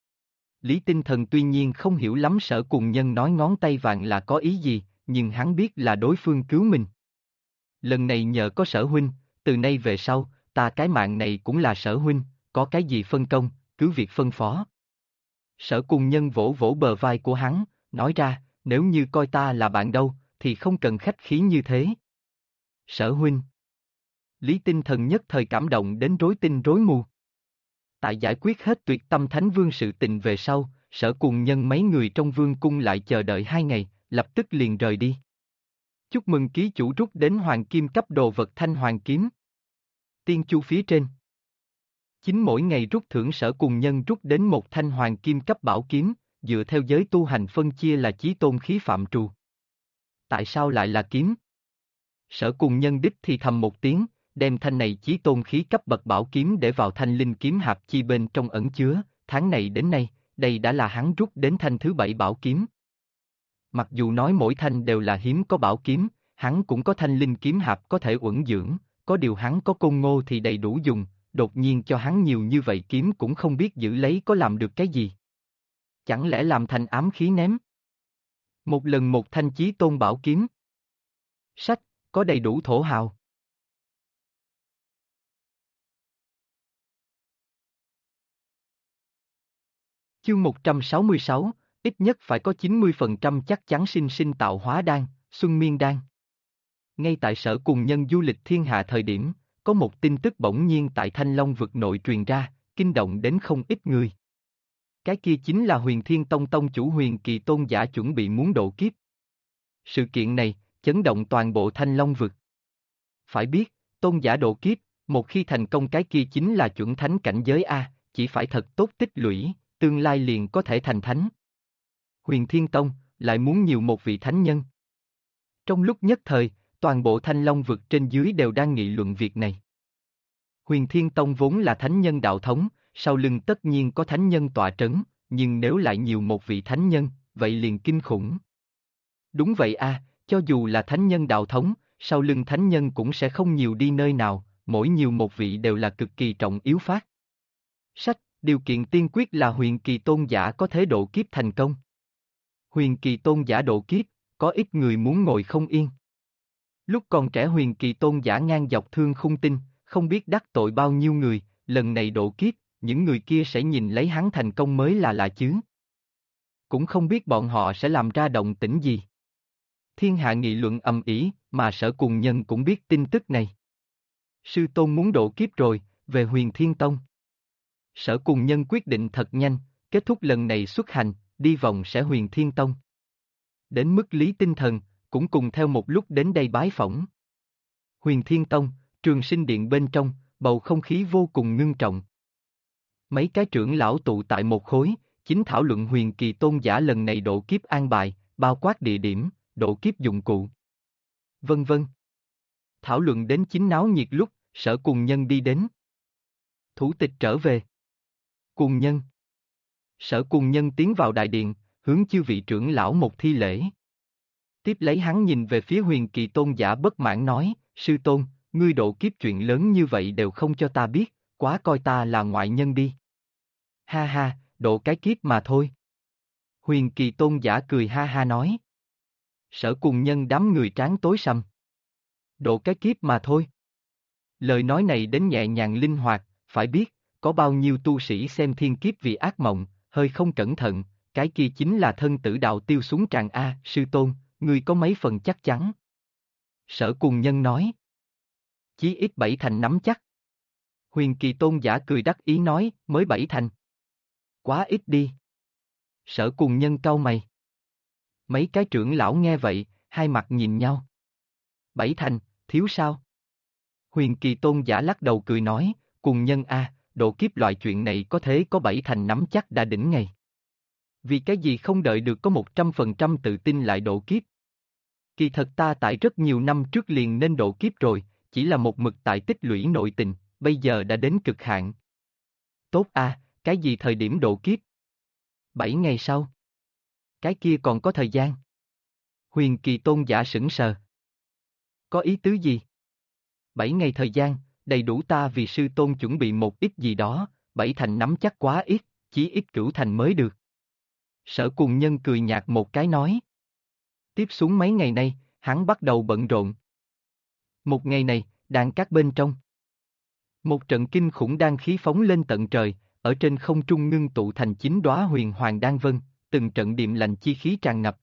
Lý Tinh Thần tuy nhiên không hiểu lắm Sở Cùng Nhân nói ngón tay vàng là có ý gì, nhưng hắn biết là đối phương cứu mình. Lần này nhờ có Sở huynh, từ nay về sau, ta cái mạng này cũng là Sở huynh, có cái gì phân công, cứ việc phân phó. Sở Cùng Nhân vỗ vỗ bờ vai của hắn, nói ra, nếu như coi ta là bạn đâu, thì không cần khách khí như thế. Sở huynh. Lý Tinh Thần nhất thời cảm động đến rối tinh rối mù. Tại giải quyết hết Tuyệt Tâm Thánh Vương sự tình về sau, Sở Cùng Nhân mấy người trong vương cung lại chờ đợi 2 ngày, lập tức liền rời đi. Chúc mừng ký chủ rút đến hoàng kim cấp đồ vật thanh hoàng kiếm. Tiên chu phía trên. Chính mỗi ngày rút thưởng Sở Cùng Nhân rút đến một thanh hoàng kim cấp bảo kiếm, dựa theo giới tu hành phân chia là chí tôn khí phạm trù. Tại sao lại là kiếm? Sở Cùng Nhân đích thì thầm một tiếng, đem thanh này chí tôn khí cấp bậc bảo kiếm để vào thanh linh kiếm hạp chi bên trong ẩn chứa, tháng này đến nay, đây đã là hắn rút đến thanh thứ 7 bảo kiếm. Mặc dù nói mỗi thanh đều là hiếm có bảo kiếm, hắn cũng có thanh linh kiếm hạp có thể uẩn dưỡng, có điều hắn có côn ngô thì đầy đủ dùng, đột nhiên cho hắn nhiều như vậy kiếm cũng không biết giữ lấy có làm được cái gì. Chẳng lẽ làm thành ám khí ném? Một lần một thanh chí tôn bảo kiếm. Sách, có đầy đủ thổ hào. Chương 166, ít nhất phải có 90% chắc chắn sinh sinh tạo hóa đan, xuân miên đan. Ngay tại Sở Cùng Nhân du lịch thiên hạ thời điểm, có một tin tức bỗng nhiên tại Thanh Long vực nội truyền ra, kinh động đến không ít người. Cái kia chính là Huyền Thiên Tông tông chủ Huyền Kỳ Tôn giả chuẩn bị muốn độ kiếp. Sự kiện này, chấn động toàn bộ Thanh Long vực. Phải biết, tôn giả độ kiếp, một khi thành công cái kia chính là chuẩn thánh cảnh giới A, chỉ phải thật tốt tích lũy, tương lai liền có thể thành thánh. Huyền Thiên Tông, lại muốn nhiều một vị thánh nhân. Trong lúc nhất thời, toàn bộ Thanh Long vực trên dưới đều đang nghị luận việc này. Huyền Thiên Tông vốn là thánh nhân đạo thống, sau lưng tất nhiên có thánh nhân tọa trấn, nhưng nếu lại nhiều một vị thánh nhân, vậy liền kinh khủng. Đúng vậy a, cho dù là thánh nhân đạo thống, sau lưng thánh nhân cũng sẽ không nhiều đi nơi nào, mỗi nhiều một vị đều là cực kỳ trọng yếu phát. Sách, điều kiện tiên quyết là Huyền Kỳ Tôn giả có thể độ kiếp thành công. Huyền Kỳ Tôn giả độ kiếp, có ít người muốn ngồi không yên. Lúc còn trẻ Huyền Kỳ Tôn giả ngang dọc thương khung tinh, không biết đắc tội bao nhiêu người, lần này độ kiếp, những người kia sẽ nhìn lấy hắn thành công mới là lạ chứ. Cũng không biết bọn họ sẽ làm ra động tĩnh gì. Thiên hạ nghị luận ầm ĩ, mà Sở Cùng Nhân cũng biết tin tức này. Sư tôn muốn độ kiếp rồi, về Huyền Thiên Tông. Sở Cùng Nhân quyết định thật nhanh, kết thúc lần này xuất hành, đi vòng sẽ Huyền Thiên Tông. Đến mức Lý Tinh Thần, cũng cùng theo một lúc đến đây bái phỏng. Huyền Thiên Tông, Trường Sinh Điện bên trong, bầu không khí vô cùng ngưng trọng. Mấy cái trưởng lão tụ tại một khối, chính thảo luận Huyền Kỳ Tôn giả lần này độ kiếp an bài, bao quát địa điểm, độ kiếp dụng cụ. Vân vân. Thảo luận đến chính náo nhiệt lúc, Sở Cùng Nhân đi đến. Thủ tịch trở về. Cùng Nhân. Sở Cùng Nhân tiến vào đại điện, hướng chư vị trưởng lão một thi lễ. Tiếp lấy hắn nhìn về phía Huyền Kỳ Tôn giả bất mãn nói, sư tôn, ngươi độ kiếp chuyện lớn như vậy đều không cho ta biết, quá coi ta là ngoại nhân đi. Ha ha, độ cái kiếp mà thôi. Huyền Kỳ Tôn giả cười ha ha nói. Sở Cùng Nhân đám người trán tối sầm. Độ cái kiếp mà thôi. Lời nói này đến nhẹ nhàng linh hoạt, phải biết, có bao nhiêu tu sĩ xem thiên kiếp vì ác mộng, hơi không cẩn thận, cái kia chính là thân tử đạo tiêu xuống tràng A, sư tôn, ngươi có mấy phần chắc chắn. Sở Cùng Nhân nói. Chí ít 7 thành nắm chắc. Huyền Kỳ Tôn giả cười đắc ý nói, mới 7 thành. Quá ít đi. Sở Cùng Nhân cau mày. Mấy cái trưởng lão nghe vậy, hai mặt nhìn nhau. 7 thành, thiếu sao? Huyền Kỳ Tôn giả lắc đầu cười nói, Cùng Nhân a, độ kiếp loại chuyện này có thể có 7 thành nắm chắc đã đỉnh ngày. Vì cái gì không đợi được có 100% tự tin lại độ kiếp? Kỳ thật ta tại rất nhiều năm trước liền nên độ kiếp rồi, chỉ là một mực tại tích lũy nội tình, bây giờ đã đến cực hạn. Tốt a, cái gì thời điểm độ kiếp? 7 ngày sau. Cái kia còn có thời gian. Huyền Kỳ Tôn giả sững sờ. Có ý tứ gì? 7 ngày thời gian, đầy đủ ta vì sư tôn chuẩn bị một ít gì đó, 7 thành nắm chắc quá ít, chí ít cửu thành mới được. Sở Cùng Nhân cười nhạt một cái nói. Tiếp xuống mấy ngày nay, hắn bắt đầu bận rộn. Một ngày này, đan các bên trong. Một trận kinh khủng đan khí phóng lên tận trời, ở trên không trung ngưng tụ thành 9 đóa huyền hoàng đan vân, từng trận điềm lành chi khí tràn ngập.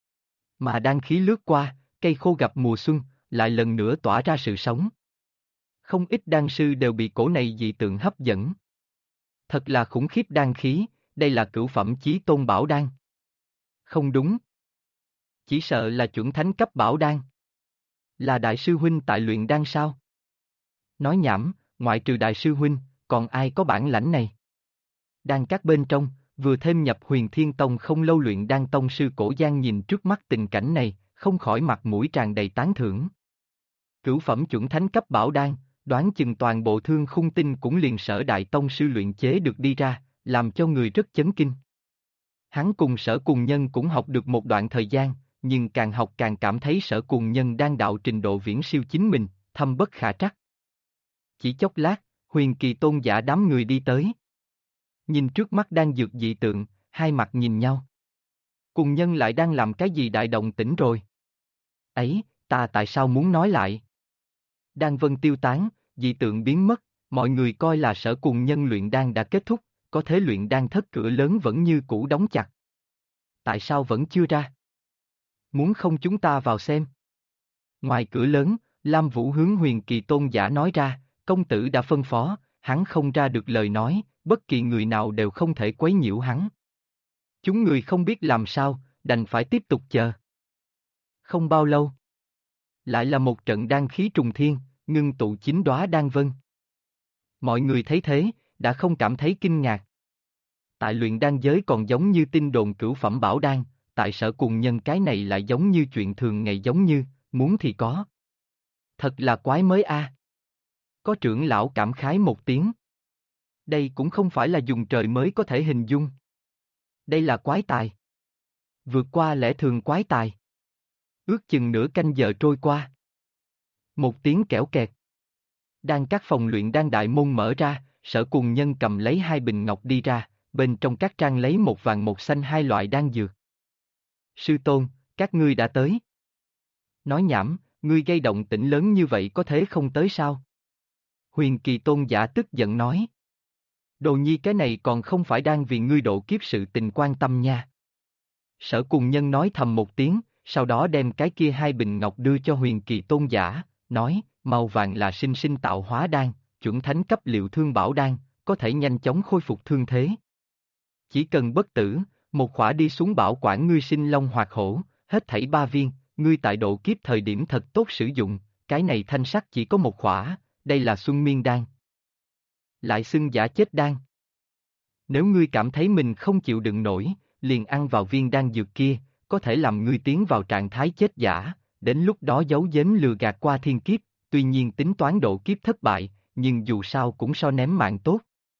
Mà đan khí lướt qua, cây khô gặp mùa xuân, lại lần nữa tỏa ra sự sống. Không ít đan sư đều bị cổ này dị tượng hấp dẫn. Thật là khủng khiếp đan khí, đây là cửu phẩm chí tôn bảo đan. Không đúng. Chỉ sợ là chuẩn thánh cấp bảo đan. Là đại sư huynh tại luyện đan sao? Nói nhảm, ngoại trừ đại sư huynh, còn ai có bản lãnh này? Đan các bên trong, vừa thêm nhập Huyền Thiên Tông không lâu luyện đan tông sư Cổ Giang nhìn trước mắt tình cảnh này, không khỏi mặt mũi tràn đầy tán thưởng. Cửu phẩm chuẩn thánh cấp bảo đan, đoán chừng toàn bộ Thương Khung Tinh cũng liền Sở đại tông sư luyện chế được đi ra, làm cho người rất chấn kinh. Hắn cùng Sở Cùng Nhân cũng học được một đoạn thời gian, nhưng càng học càng cảm thấy Sở Cùng Nhân đang đạo trình độ viễn siêu chính mình, thâm bất khả trắc. Chỉ chốc lát, Huyền Kỳ Tôn giả đám người đi tới. Nhìn trước mắt đang dược dị tượng, hai mặt nhìn nhau. Cùng Nhân lại đang làm cái gì đại động tĩnh rồi? Ấy, ta tại sao muốn nói lại? Đan vân tiêu tán, dị tượng biến mất, mọi người coi là Sở Cùng Nhân luyện đan đã kết thúc, có thế luyện đan thất cửa lớn vẫn như cũ đóng chặt. Tại sao vẫn chưa ra? Muốn không chúng ta vào xem? Ngoài cửa lớn, Lam Vũ hướng Huyền Kỳ Tôn giả nói ra, công tử đã phân phó, hắn không ra được lời nói, bất kỳ người nào đều không thể quấy nhiễu hắn. Chúng người không biết làm sao, đành phải tiếp tục chờ. Không bao lâu, lại là một trận đan khí trùng thiên, ngưng tụ 9 đóa đan vân. Mọi người thấy thế, đã không cảm thấy kinh ngạc. Tại luyện đan giới còn giống như tin đồn cửu phẩm bảo đan, tại Sở Cùng Nhân cái này lại giống như chuyện thường ngày giống như, muốn thì có. Thật là quái mới a. Có trưởng lão cảm khái một tiếng. Đây cũng không phải là dùng trời mới có thể hình dung. Đây là quái tài. Vượt qua lẽ thường quái tài. Ước chừng nửa canh giờ trôi qua. Một tiếng kẽo kẹt. Đang các phòng luyện đan đại môn mở ra, Sở Cùng Nhân cầm lấy 2 bình ngọc đi ra, bên trong các trang lấy một vàng một xanh 2 loại đan dược. Sư tôn, các ngươi đã tới. Nói nhảm, ngươi gây động tĩnh lớn như vậy có thế không tới sao? Huyền Kỳ Tôn giả tức giận nói. Đồ nhi cái này còn không phải đang vì ngươi độ kiếp sự tình quan tâm nha. Sở Cùng Nhân nói thầm một tiếng, sau đó đem cái kia hai bình ngọc đưa cho Huyền Kỳ Tôn giả, nói, màu vàng là sinh sinh tạo hóa đan, chuẩn thánh cấp liệu thương bảo đan, có thể nhanh chóng khôi phục thương thế. Chỉ cần bất tử, một khỏa đi xuống bảo quản ngươi sinh long hoặc hổ, hết thảy 3 viên, ngươi tại độ kiếp thời điểm thật tốt sử dụng, cái này thanh sắc chỉ có một khỏa, đây là Xuân Miên đan. Lại xưng giả chết đan. Nếu ngươi cảm thấy mình không chịu đựng nổi, liền ăn vào viên đan dược kia, có thể làm ngươi tiến vào trạng thái chết giả, đến lúc đó giấu giếm lừa gạt qua thiên kiếp, tuy nhiên tính toán độ kiếp thất bại, nhưng dù sao cũng so ném mạng tốt.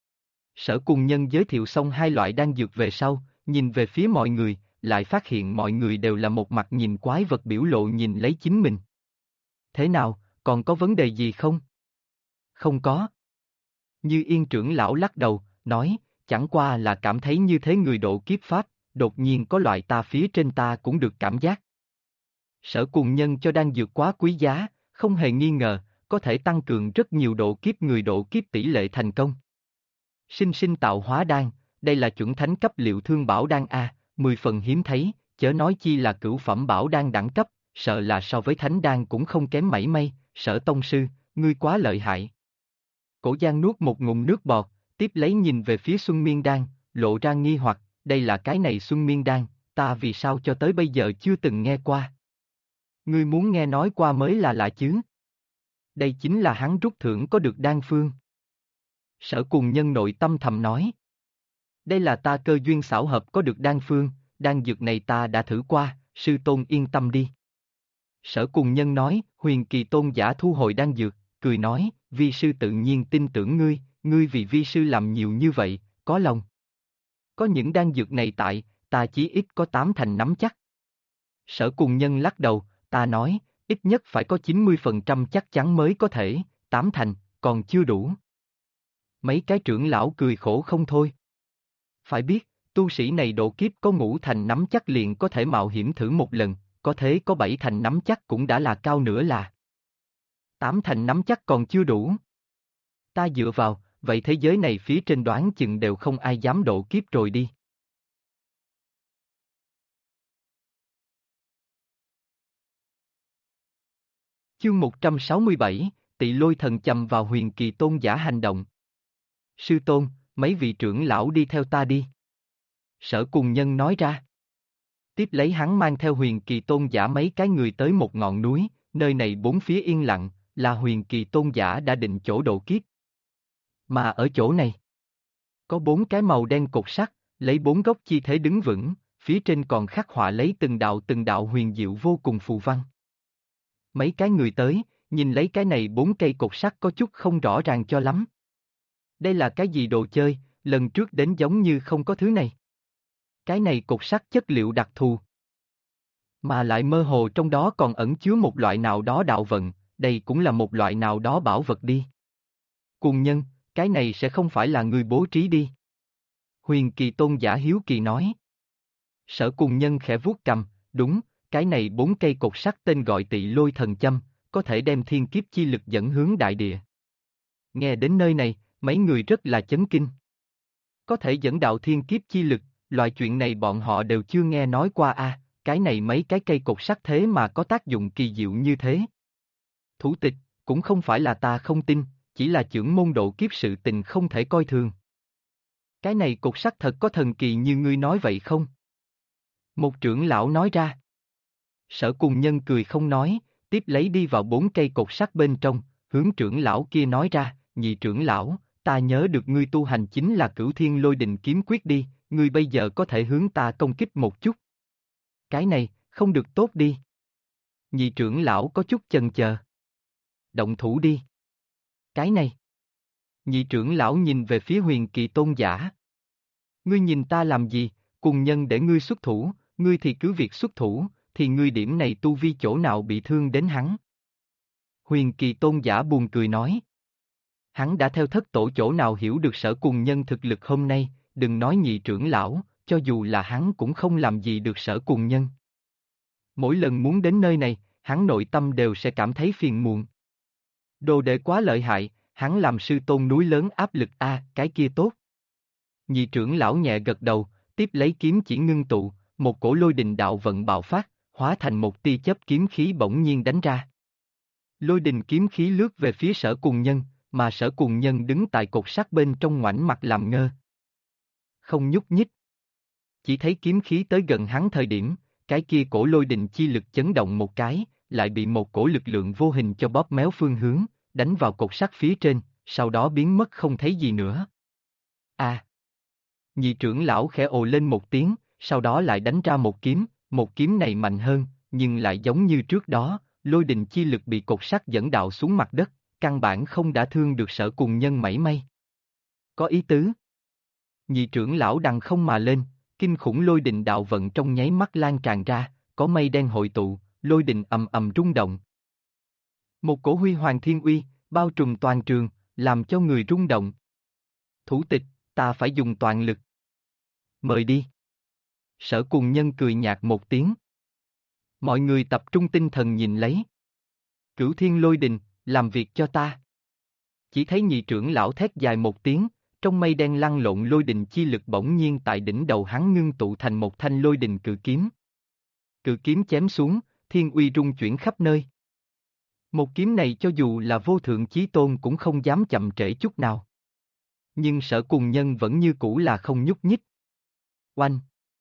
Sở Cùng Nhân giới thiệu xong hai loại đan dược về sau, nhìn về phía mọi người, lại phát hiện mọi người đều là một mặt nhìn quái vật biểu lộ nhìn lấy chính mình. Thế nào, còn có vấn đề gì không? Không có. Như Yên trưởng lão lắc đầu, nói, chẳng qua là cảm thấy như thế người độ kiếp pháp, đột nhiên có loại ta phía trên ta cũng được cảm giác. Sở Cùng Nhân cho đan dược quá quý giá, không hề nghi ngờ, có thể tăng cường rất nhiều độ kiếp người độ kiếp tỷ lệ thành công. Sinh sinh tạo hóa đan, đây là chuẩn thánh cấp liệu thương bảo đan A, 10 phần hiếm thấy, chớ nói chi là cửu phẩm bảo đan đẳng cấp, sợ là so với thánh đan cũng không kém mảy may, Sở tông sư, ngươi quá lợi hại. Cổ Giang nuốt một ngụm nước bọt, tiếp lấy nhìn về phía Xuân Miên đan, lộ ra nghi hoặc, đây là cái này Xuân Miên đan, ta vì sao cho tới bây giờ chưa từng nghe qua. Ngươi muốn nghe nói qua mới là lạ chứ. Đây chính là hắn rút thưởng có được đan phương. Sở Cùng Nhân nội tâm thầm nói. Đây là ta cơ duyên xảo hợp có được đan phương, đan dược này ta đã thử qua, sư tôn yên tâm đi. Sở Cùng Nhân nói, Huyền Kỳ Tôn giả thu hồi đan dược, cười nói, vi sư tự nhiên tin tưởng ngươi, ngươi vì vi sư làm nhiều như vậy, có lòng. Có những đan dược này tại, ta chí ít có 8 thành nắm chắc. Sở Cùng Nhân lắc đầu, ta nói, ít nhất phải có 90% chắc chắn mới có thể, 8 thành, còn chưa đủ. Mấy cái trưởng lão cười khổ không thôi. Phải biết, tu sĩ này độ kiếp có 5 thành nắm chắc liền có thể mạo hiểm thử một lần, có thế có 7 thành nắm chắc cũng đã là cao nữa là. 8 thành nắm chắc còn chưa đủ. Ta dựa vào, vậy thế giới này phía trên đoán chừng đều không ai dám độ kiếp rồi đi. Chương 167, Tị Lôi Thần chầm vào Huyền Kỳ Tôn giả hành động. Sư tôn, mấy vị trưởng lão đi theo ta đi. Sở Cùng Nhân nói ra. Tiếp lấy hắn mang theo Huyền Kỳ Tôn giả mấy cái người tới một ngọn núi, nơi này bốn phía yên lặng, là Huyền Kỳ Tôn giả đã định chỗ độ kiếp. Mà ở chỗ này, có 4 cái màu đen cột sắt, lấy 4 góc chi thế đứng vững, phía trên còn khắc họa lấy từng đạo huyền diệu vô cùng phù văn. Mấy cái người tới, nhìn lấy cái này 4 cây cột sắt có chút không rõ ràng cho lắm. Đây là cái gì đồ chơi, lần trước đến giống như không có thứ này. Cái này cột sắt chất liệu đặc thù. Mà lại mơ hồ trong đó còn ẩn chứa một loại nào đó đạo vận, đây cũng là một loại nào đó bảo vật đi. Cùng Nhân, cái này sẽ không phải là người bố trí đi. Huyền Kỳ Tôn giả hiếu kỳ nói. Sở Cùng Nhân khẽ vuốt cầm, đúng, cái này 4 cây cột sắt tên gọi Tị Lôi Thần châm, có thể đem thiên kiếp chi lực dẫn hướng đại địa. Nghe đến nơi này, mấy người rất là chấn kinh. Có thể dẫn đạo thiên kiếp chi lực, loại chuyện này bọn họ đều chưa nghe nói qua a. Cái này mấy cái cây cột sắt thế mà có tác dụng kỳ diệu như thế. Thủ tịch, cũng không phải là ta không tin, chỉ là chưởng môn độ kiếp sự tình không thể coi thường. Cái này cột sắt thật có thần kỳ như ngươi nói vậy không? Một trưởng lão nói ra. Sở Cùng Nhân cười không nói, tiếp lấy đi vào 4 cây cột sắt bên trong, hướng trưởng lão kia nói ra, nhị trưởng lão, ta nhớ được ngươi tu hành chính là Cửu Thiên Lôi Đình kiếm quyết đi, ngươi bây giờ có thể hướng ta công kích một chút. Cái này, không được tốt đi. Nhị trưởng lão có chút chần chờ. Động thủ đi. Cái này. Nhị trưởng lão nhìn về phía Huyền Kỳ Tôn giả. Ngươi nhìn ta làm gì, Cùng Nhân để ngươi xuất thủ, ngươi thì cứ việc xuất thủ, thì ngươi điểm này tu vi chỗ nào bị thương đến hắn. Huyền Kỳ Tôn giả buồn cười nói. Hắn đã theo thất tổ chỗ nào hiểu được Sở Cùng Nhân thực lực hôm nay, đừng nói nhị trưởng lão, cho dù là hắn cũng không làm gì được Sở Cùng Nhân. Mỗi lần muốn đến nơi này, hắn nội tâm đều sẽ cảm thấy phiền muộn. Đồ đệ quá lợi hại, hắn làm sư tôn núi lớn áp lực cái kia tốt. Nhị trưởng lão nhẹ gật đầu, tiếp lấy kiếm chỉ ngưng tụ, một cổ lôi đình đạo vận bạo phát, hóa thành một tia chớp kiếm khí bỗng nhiên đánh ra. Lôi đình kiếm khí lướt về phía Sở Cùng Nhân, mà Sở Cùng Nhân đứng tại cột sắt bên trong ngoảnh mặt làm ngơ. Không nhúc nhích. Chỉ thấy kiếm khí tới gần hắn thời điểm, cái kia cổ lôi đình chi lực chấn động một cái, lại bị một cổ lực lượng vô hình cho bóp méo phương hướng, đánh vào cột sắt phía trên, sau đó biến mất không thấy gì nữa. Nhị trưởng lão khẽ ồ lên một tiếng, sau đó lại đánh ra một kiếm này mạnh hơn, nhưng lại giống như trước đó, lôi đình chi lực bị cột sắt dẫn đạo xuống mặt đất, căn bản không đã thương được Sở Cùng Nhân mảy may. Có ý tứ. Nhị trưởng lão đằng không mà lên, kinh khủng lôi đình đạo vận trong nháy mắt lan tràn ra, có mây đen hội tụ, lôi đình ầm ầm rung động. Một cổ huy hoàng thiên uy, bao trùm toàn trường, làm cho người rung động. Thủ tịch, ta phải dùng toàn lực. Mời đi. Sở Cùng Nhân cười nhạt một tiếng. Mọi người tập trung tinh thần nhìn lấy. Cửu thiên lôi đình, làm việc cho ta. Chỉ thấy nhị trưởng lão thét dài một tiếng, trong mây đen lăn lộn lôi đình chi lực bỗng nhiên tại đỉnh đầu hắn ngưng tụ thành một thanh lôi đình cự kiếm. Cự kiếm chém xuống, thiên uy rung chuyển khắp nơi. Một kiếm này cho dù là vô thượng chí tôn cũng không dám chậm trễ chút nào. Nhưng Sở Cùng Nhân vẫn như cũ là không nhúc nhích. Oanh!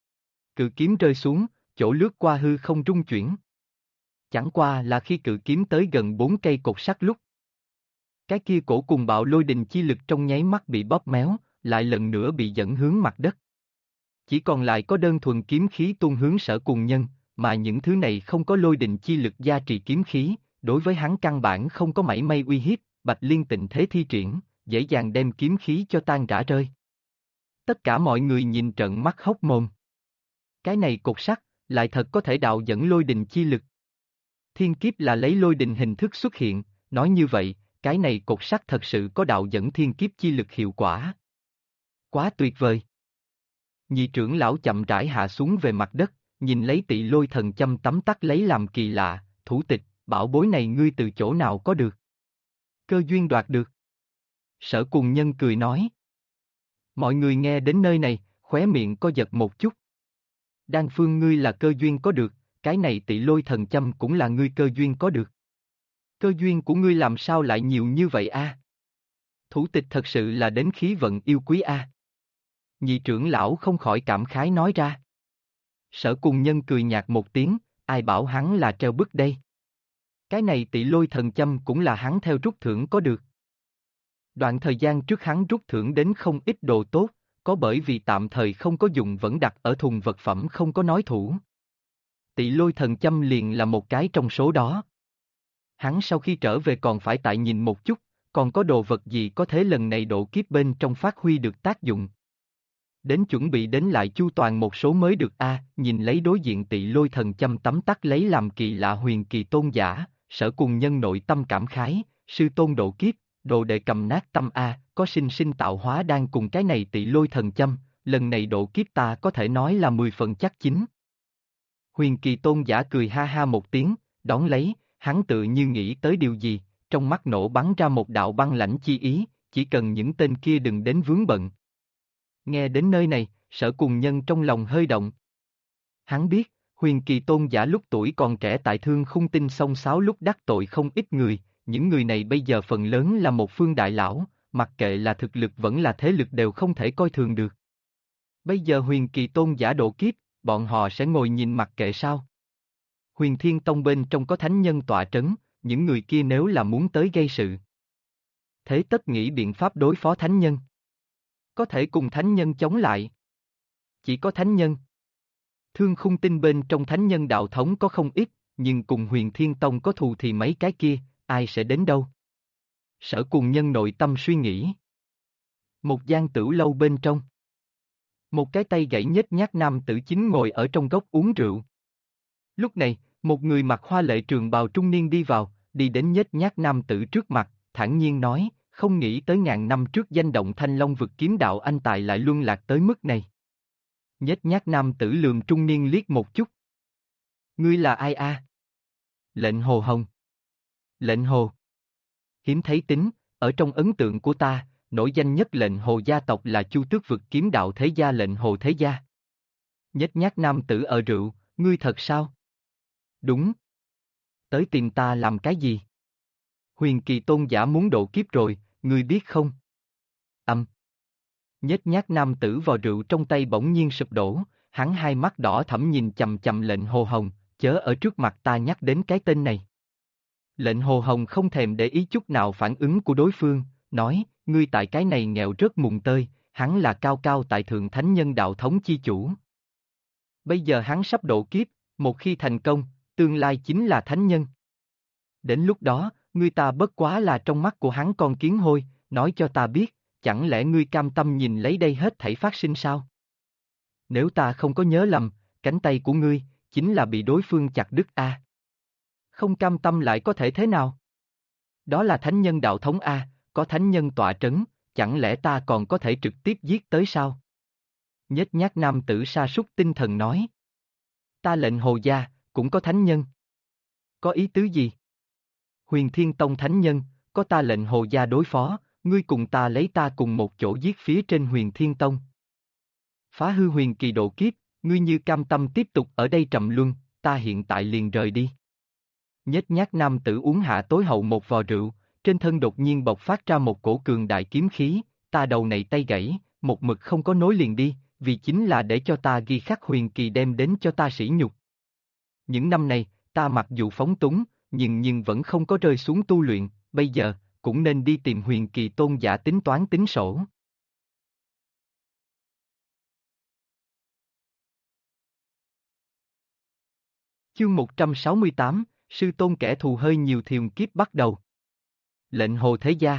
Cự kiếm rơi xuống, chỗ lướt qua hư không rung chuyển. Chẳng qua là khi cự kiếm tới gần 4 cây cột sắt lúc. Cái kia cổ cùng bạo lôi đình chi lực trong nháy mắt bị bóp méo, lại lần nữa bị dẫn hướng mặt đất. Chỉ còn lại có đơn thuần kiếm khí tuôn hướng Sở Cùng Nhân, mà những thứ này không có lôi đình chi lực gia trì kiếm khí, đối với hắn căn bản không có mảy may uy hiếp, Bạch Liên tịnh thế thi triển, dễ dàng đem kiếm khí cho tan rã rơi. Tất cả mọi người nhìn trợn mắt hốc mồm. Cái này cột sắt, lại thật có thể đạo dẫn lôi đình chi lực. Thiên kiếp là lấy lôi đình hình thức xuất hiện, nói như vậy, cái này cột sắt thật sự có đạo dẫn thiên kiếp chi lực hiệu quả. Quá tuyệt vời. Nhị trưởng lão chậm rãi hạ xuống về mặt đất, nhìn lấy Tị Lôi Thần Châm tấm tắc lấy làm kỳ lạ, thủ tịch, bảo bối này ngươi từ chỗ nào có được? Cơ duyên đoạt được. Sở Cùng Nhân cười nói. Mọi người nghe đến nơi này, khóe miệng có giật một chút. Đan Phương ngươi là cơ duyên có được, cái này Tị Lôi Thần Châm cũng là ngươi cơ duyên có được. Cơ duyên của ngươi làm sao lại nhiều như vậy Thủ tịch thật sự là đến khí vận yêu quý Nhị trưởng lão không khỏi cảm khái nói ra. Sở Cùng Nhân cười nhạt một tiếng, ai bảo hắn là treo bức đây. Cái này Tị Lôi Thần Châm cũng là hắn theo rút thưởng có được. Đoạn thời gian trước hắn rút thưởng đến không ít đồ tốt, có bởi vì tạm thời không có dùng vẫn đặt ở thùng vật phẩm không có nói thủ. Tị Lôi Thần Châm liền là một cái trong số đó. Hắn sau khi trở về còn phải tại nhìn một chút, còn có đồ vật gì có thể lần này độ kiếp bên trong phát huy được tác dụng. Đến chuẩn bị đến lại chu toàn một số mới được nhìn lấy đối diện Tị Lôi Thần Châm tấm tắc lấy làm kỳ lạ huyền kỳ tôn giả, Sở Cùng Nhân nội tâm cảm khái, sư tôn độ kiếp, đồ đệ cầm nát tâm có sinh sinh tạo hóa đang cùng cái này Tị Lôi Thần Châm, lần này độ kiếp ta có thể nói là 10 phần chắc chính. Huyền kỳ tôn giả cười ha ha một tiếng, đón lấy, hắn tự như nghĩ tới điều gì, trong mắt nổ bắn ra một đạo băng lãnh chi ý, chỉ cần những tên kia đừng đến vướng bận. Nghe đến nơi này, Sở Cùng Nhân trong lòng hơi động. Hắn biết, huyền kỳ tôn giả lúc tuổi còn trẻ tại Thương Khung Tinh xông xáo lúc đắc tội không ít người, những người này bây giờ phần lớn là một phương đại lão, mặc kệ là thực lực vẫn là thế lực đều không thể coi thường được. Bây giờ huyền kỳ tôn giả độ kiếp, bọn họ sẽ ngồi nhìn mặc kệ sao? Huyền Thiên Tông bên trong có thánh nhân tọa trấn, những người kia nếu là muốn tới gây sự. Thế tất nghĩ biện pháp đối phó thánh nhân. Có thể cùng thánh nhân chống lại. Chỉ có thánh nhân. Thương Khung Tinh bên trong thánh nhân đạo thống có không ít, nhưng cùng Huyền Thiên Tông có thù thì mấy cái kia, ai sẽ đến đâu? Sở Cùng Nhân nội tâm suy nghĩ. Một gian tửu lâu bên trong. Một cái tay gãy nhếch nhác nam tử chính ngồi ở trong góc uống rượu. Lúc này, một người mặc hoa lệ trường bào trung niên đi vào, đi đến nhếch nhác nam tử trước mặt, thản nhiên nói, không nghĩ tới ngàn năm trước danh động Thanh Long vực kiếm đạo anh tài lại luân lạc tới mức này. Nhếch nhác nam tử lườm trung niên liếc một chút. Ngươi là ai Lệnh Hồ Hồng. Lệnh Hồ. Hiếm thấy tính, ở trong ấn tượng của ta, nổi danh nhất lệnh hồ gia tộc là Chu Tước vực kiếm đạo thế gia lệnh hồ thế gia. Nhếch nhác nam tử ở rượu, ngươi thật sao? Đúng. Tới tìm ta làm cái gì? Huyền Kỳ tôn giả muốn độ kiếp rồi, ngươi biết không? Nhếch nhác nam tử vò rượu trong tay bỗng nhiên sụp đổ, hắn hai mắt đỏ thẫm nhìn chằm chằm lệnh hồ hồng, chớ ở trước mặt ta nhắc đến cái tên này. Lệnh hồ hồng không thèm để ý chút nào phản ứng của đối phương, nói, ngươi tại cái này nghèo rớt mùng tơi, hắn là cao cao tại thượng thánh nhân đạo thống chi chủ. Bây giờ hắn sắp độ kiếp, một khi thành công, tương lai chính là thánh nhân. Đến lúc đó, ngươi ta bất quá là trong mắt của hắn con kiến hôi, nói cho ta biết, chẳng lẽ ngươi cam tâm nhìn lấy đây hết thảy phát sinh sao? Nếu ta không có nhớ lầm, cánh tay của ngươi, chính là bị đối phương chặt đứt a. Không cam tâm lại có thể thế nào? Đó là thánh nhân đạo thống a, có thánh nhân tọa trấn, chẳng lẽ ta còn có thể trực tiếp giết tới sao? Nhếch nhác nam tử sa sút tinh thần nói. Ta lệnh hồ gia, cũng có thánh nhân. Có ý tứ gì? Huyền Thiên Tông thánh nhân, có ta lệnh hồ gia đối phó, ngươi cùng ta lấy ta cùng một chỗ giết phía trên Huyền Thiên Tông. Phá hư huyền kỳ độ kiếp, ngươi như cam tâm tiếp tục ở đây trầm luân, ta hiện tại liền rời đi. Nhếch nhác nam tử uống hạ tối hậu một vò rượu, trên thân đột nhiên bộc phát ra một cổ cường đại kiếm khí, ta đầu này tay gãy, một mực không có nối liền đi, vì chính là để cho ta ghi khắc huyền kỳ đem đến cho ta sỉ nhục. Những năm này, ta mặc dù phóng túng, nhưng vẫn không có rơi xuống tu luyện, bây giờ, cũng nên đi tìm huyền kỳ tôn giả tính toán tính sổ. Chương 168, Sư Tôn kẻ thù hơi nhiều thiềm kiếp bắt đầu. Lệnh hồ thế gia.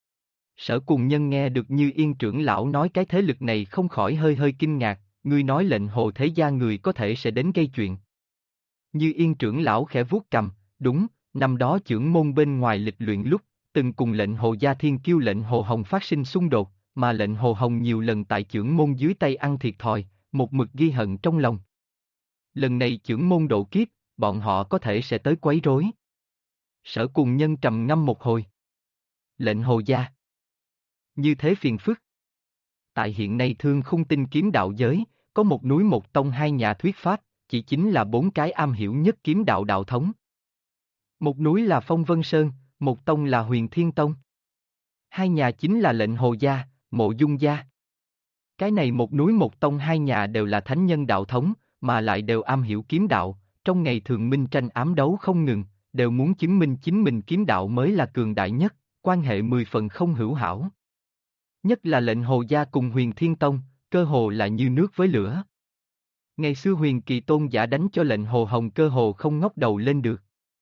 Sở Cùng Nhân nghe được Như Yên trưởng lão nói cái thế lực này không khỏi hơi kinh ngạc, ngươi nói lệnh hồ thế gia người có thể sẽ đến gây chuyện. Như Yên trưởng lão khẽ vuốt cằm, đúng, năm đó trưởng môn bên ngoài lịch luyện lúc, từng cùng lệnh hồ gia thiên kiêu lệnh hồ hồng phát sinh xung đột, mà lệnh hồ hồng nhiều lần tại trưởng môn dưới tay ăn thiệt thòi, một mực ghi hận trong lòng. Lần này trưởng môn độ kiếp, bọn họ có thể sẽ tới quấy rối. Sở Cùng Nhân trầm ngâm một hồi. Lệnh hồ gia. Như thế phiền phức. Tại hiện nay Thương Khung Tinh kiếm đạo giới, có một núi một tông hai nhà thuyết pháp, chỉ chính là bốn cái am hiểu nhất kiếm đạo đạo thống. Một núi là Phong Vân Sơn, một tông là Huyền Thiên Tông. Hai nhà chính là lệnh hồ gia, Mộ Dung gia. Cái này một núi một tông hai nhà đều là thánh nhân đạo thống, mà lại đều am hiểu kiếm đạo, trong ngày thường minh tranh ám đấu không ngừng, đều muốn chứng minh chính mình kiếm đạo mới là cường đại nhất, quan hệ 10 phần không hữu hảo. Nhất là lệnh hồ gia cùng Huyền Thiên Tông, cơ hồ là như nước với lửa. Ngày xưa Huyền Kỳ tôn giả đánh cho lệnh hồ hồng cơ hồ không ngóc đầu lên được.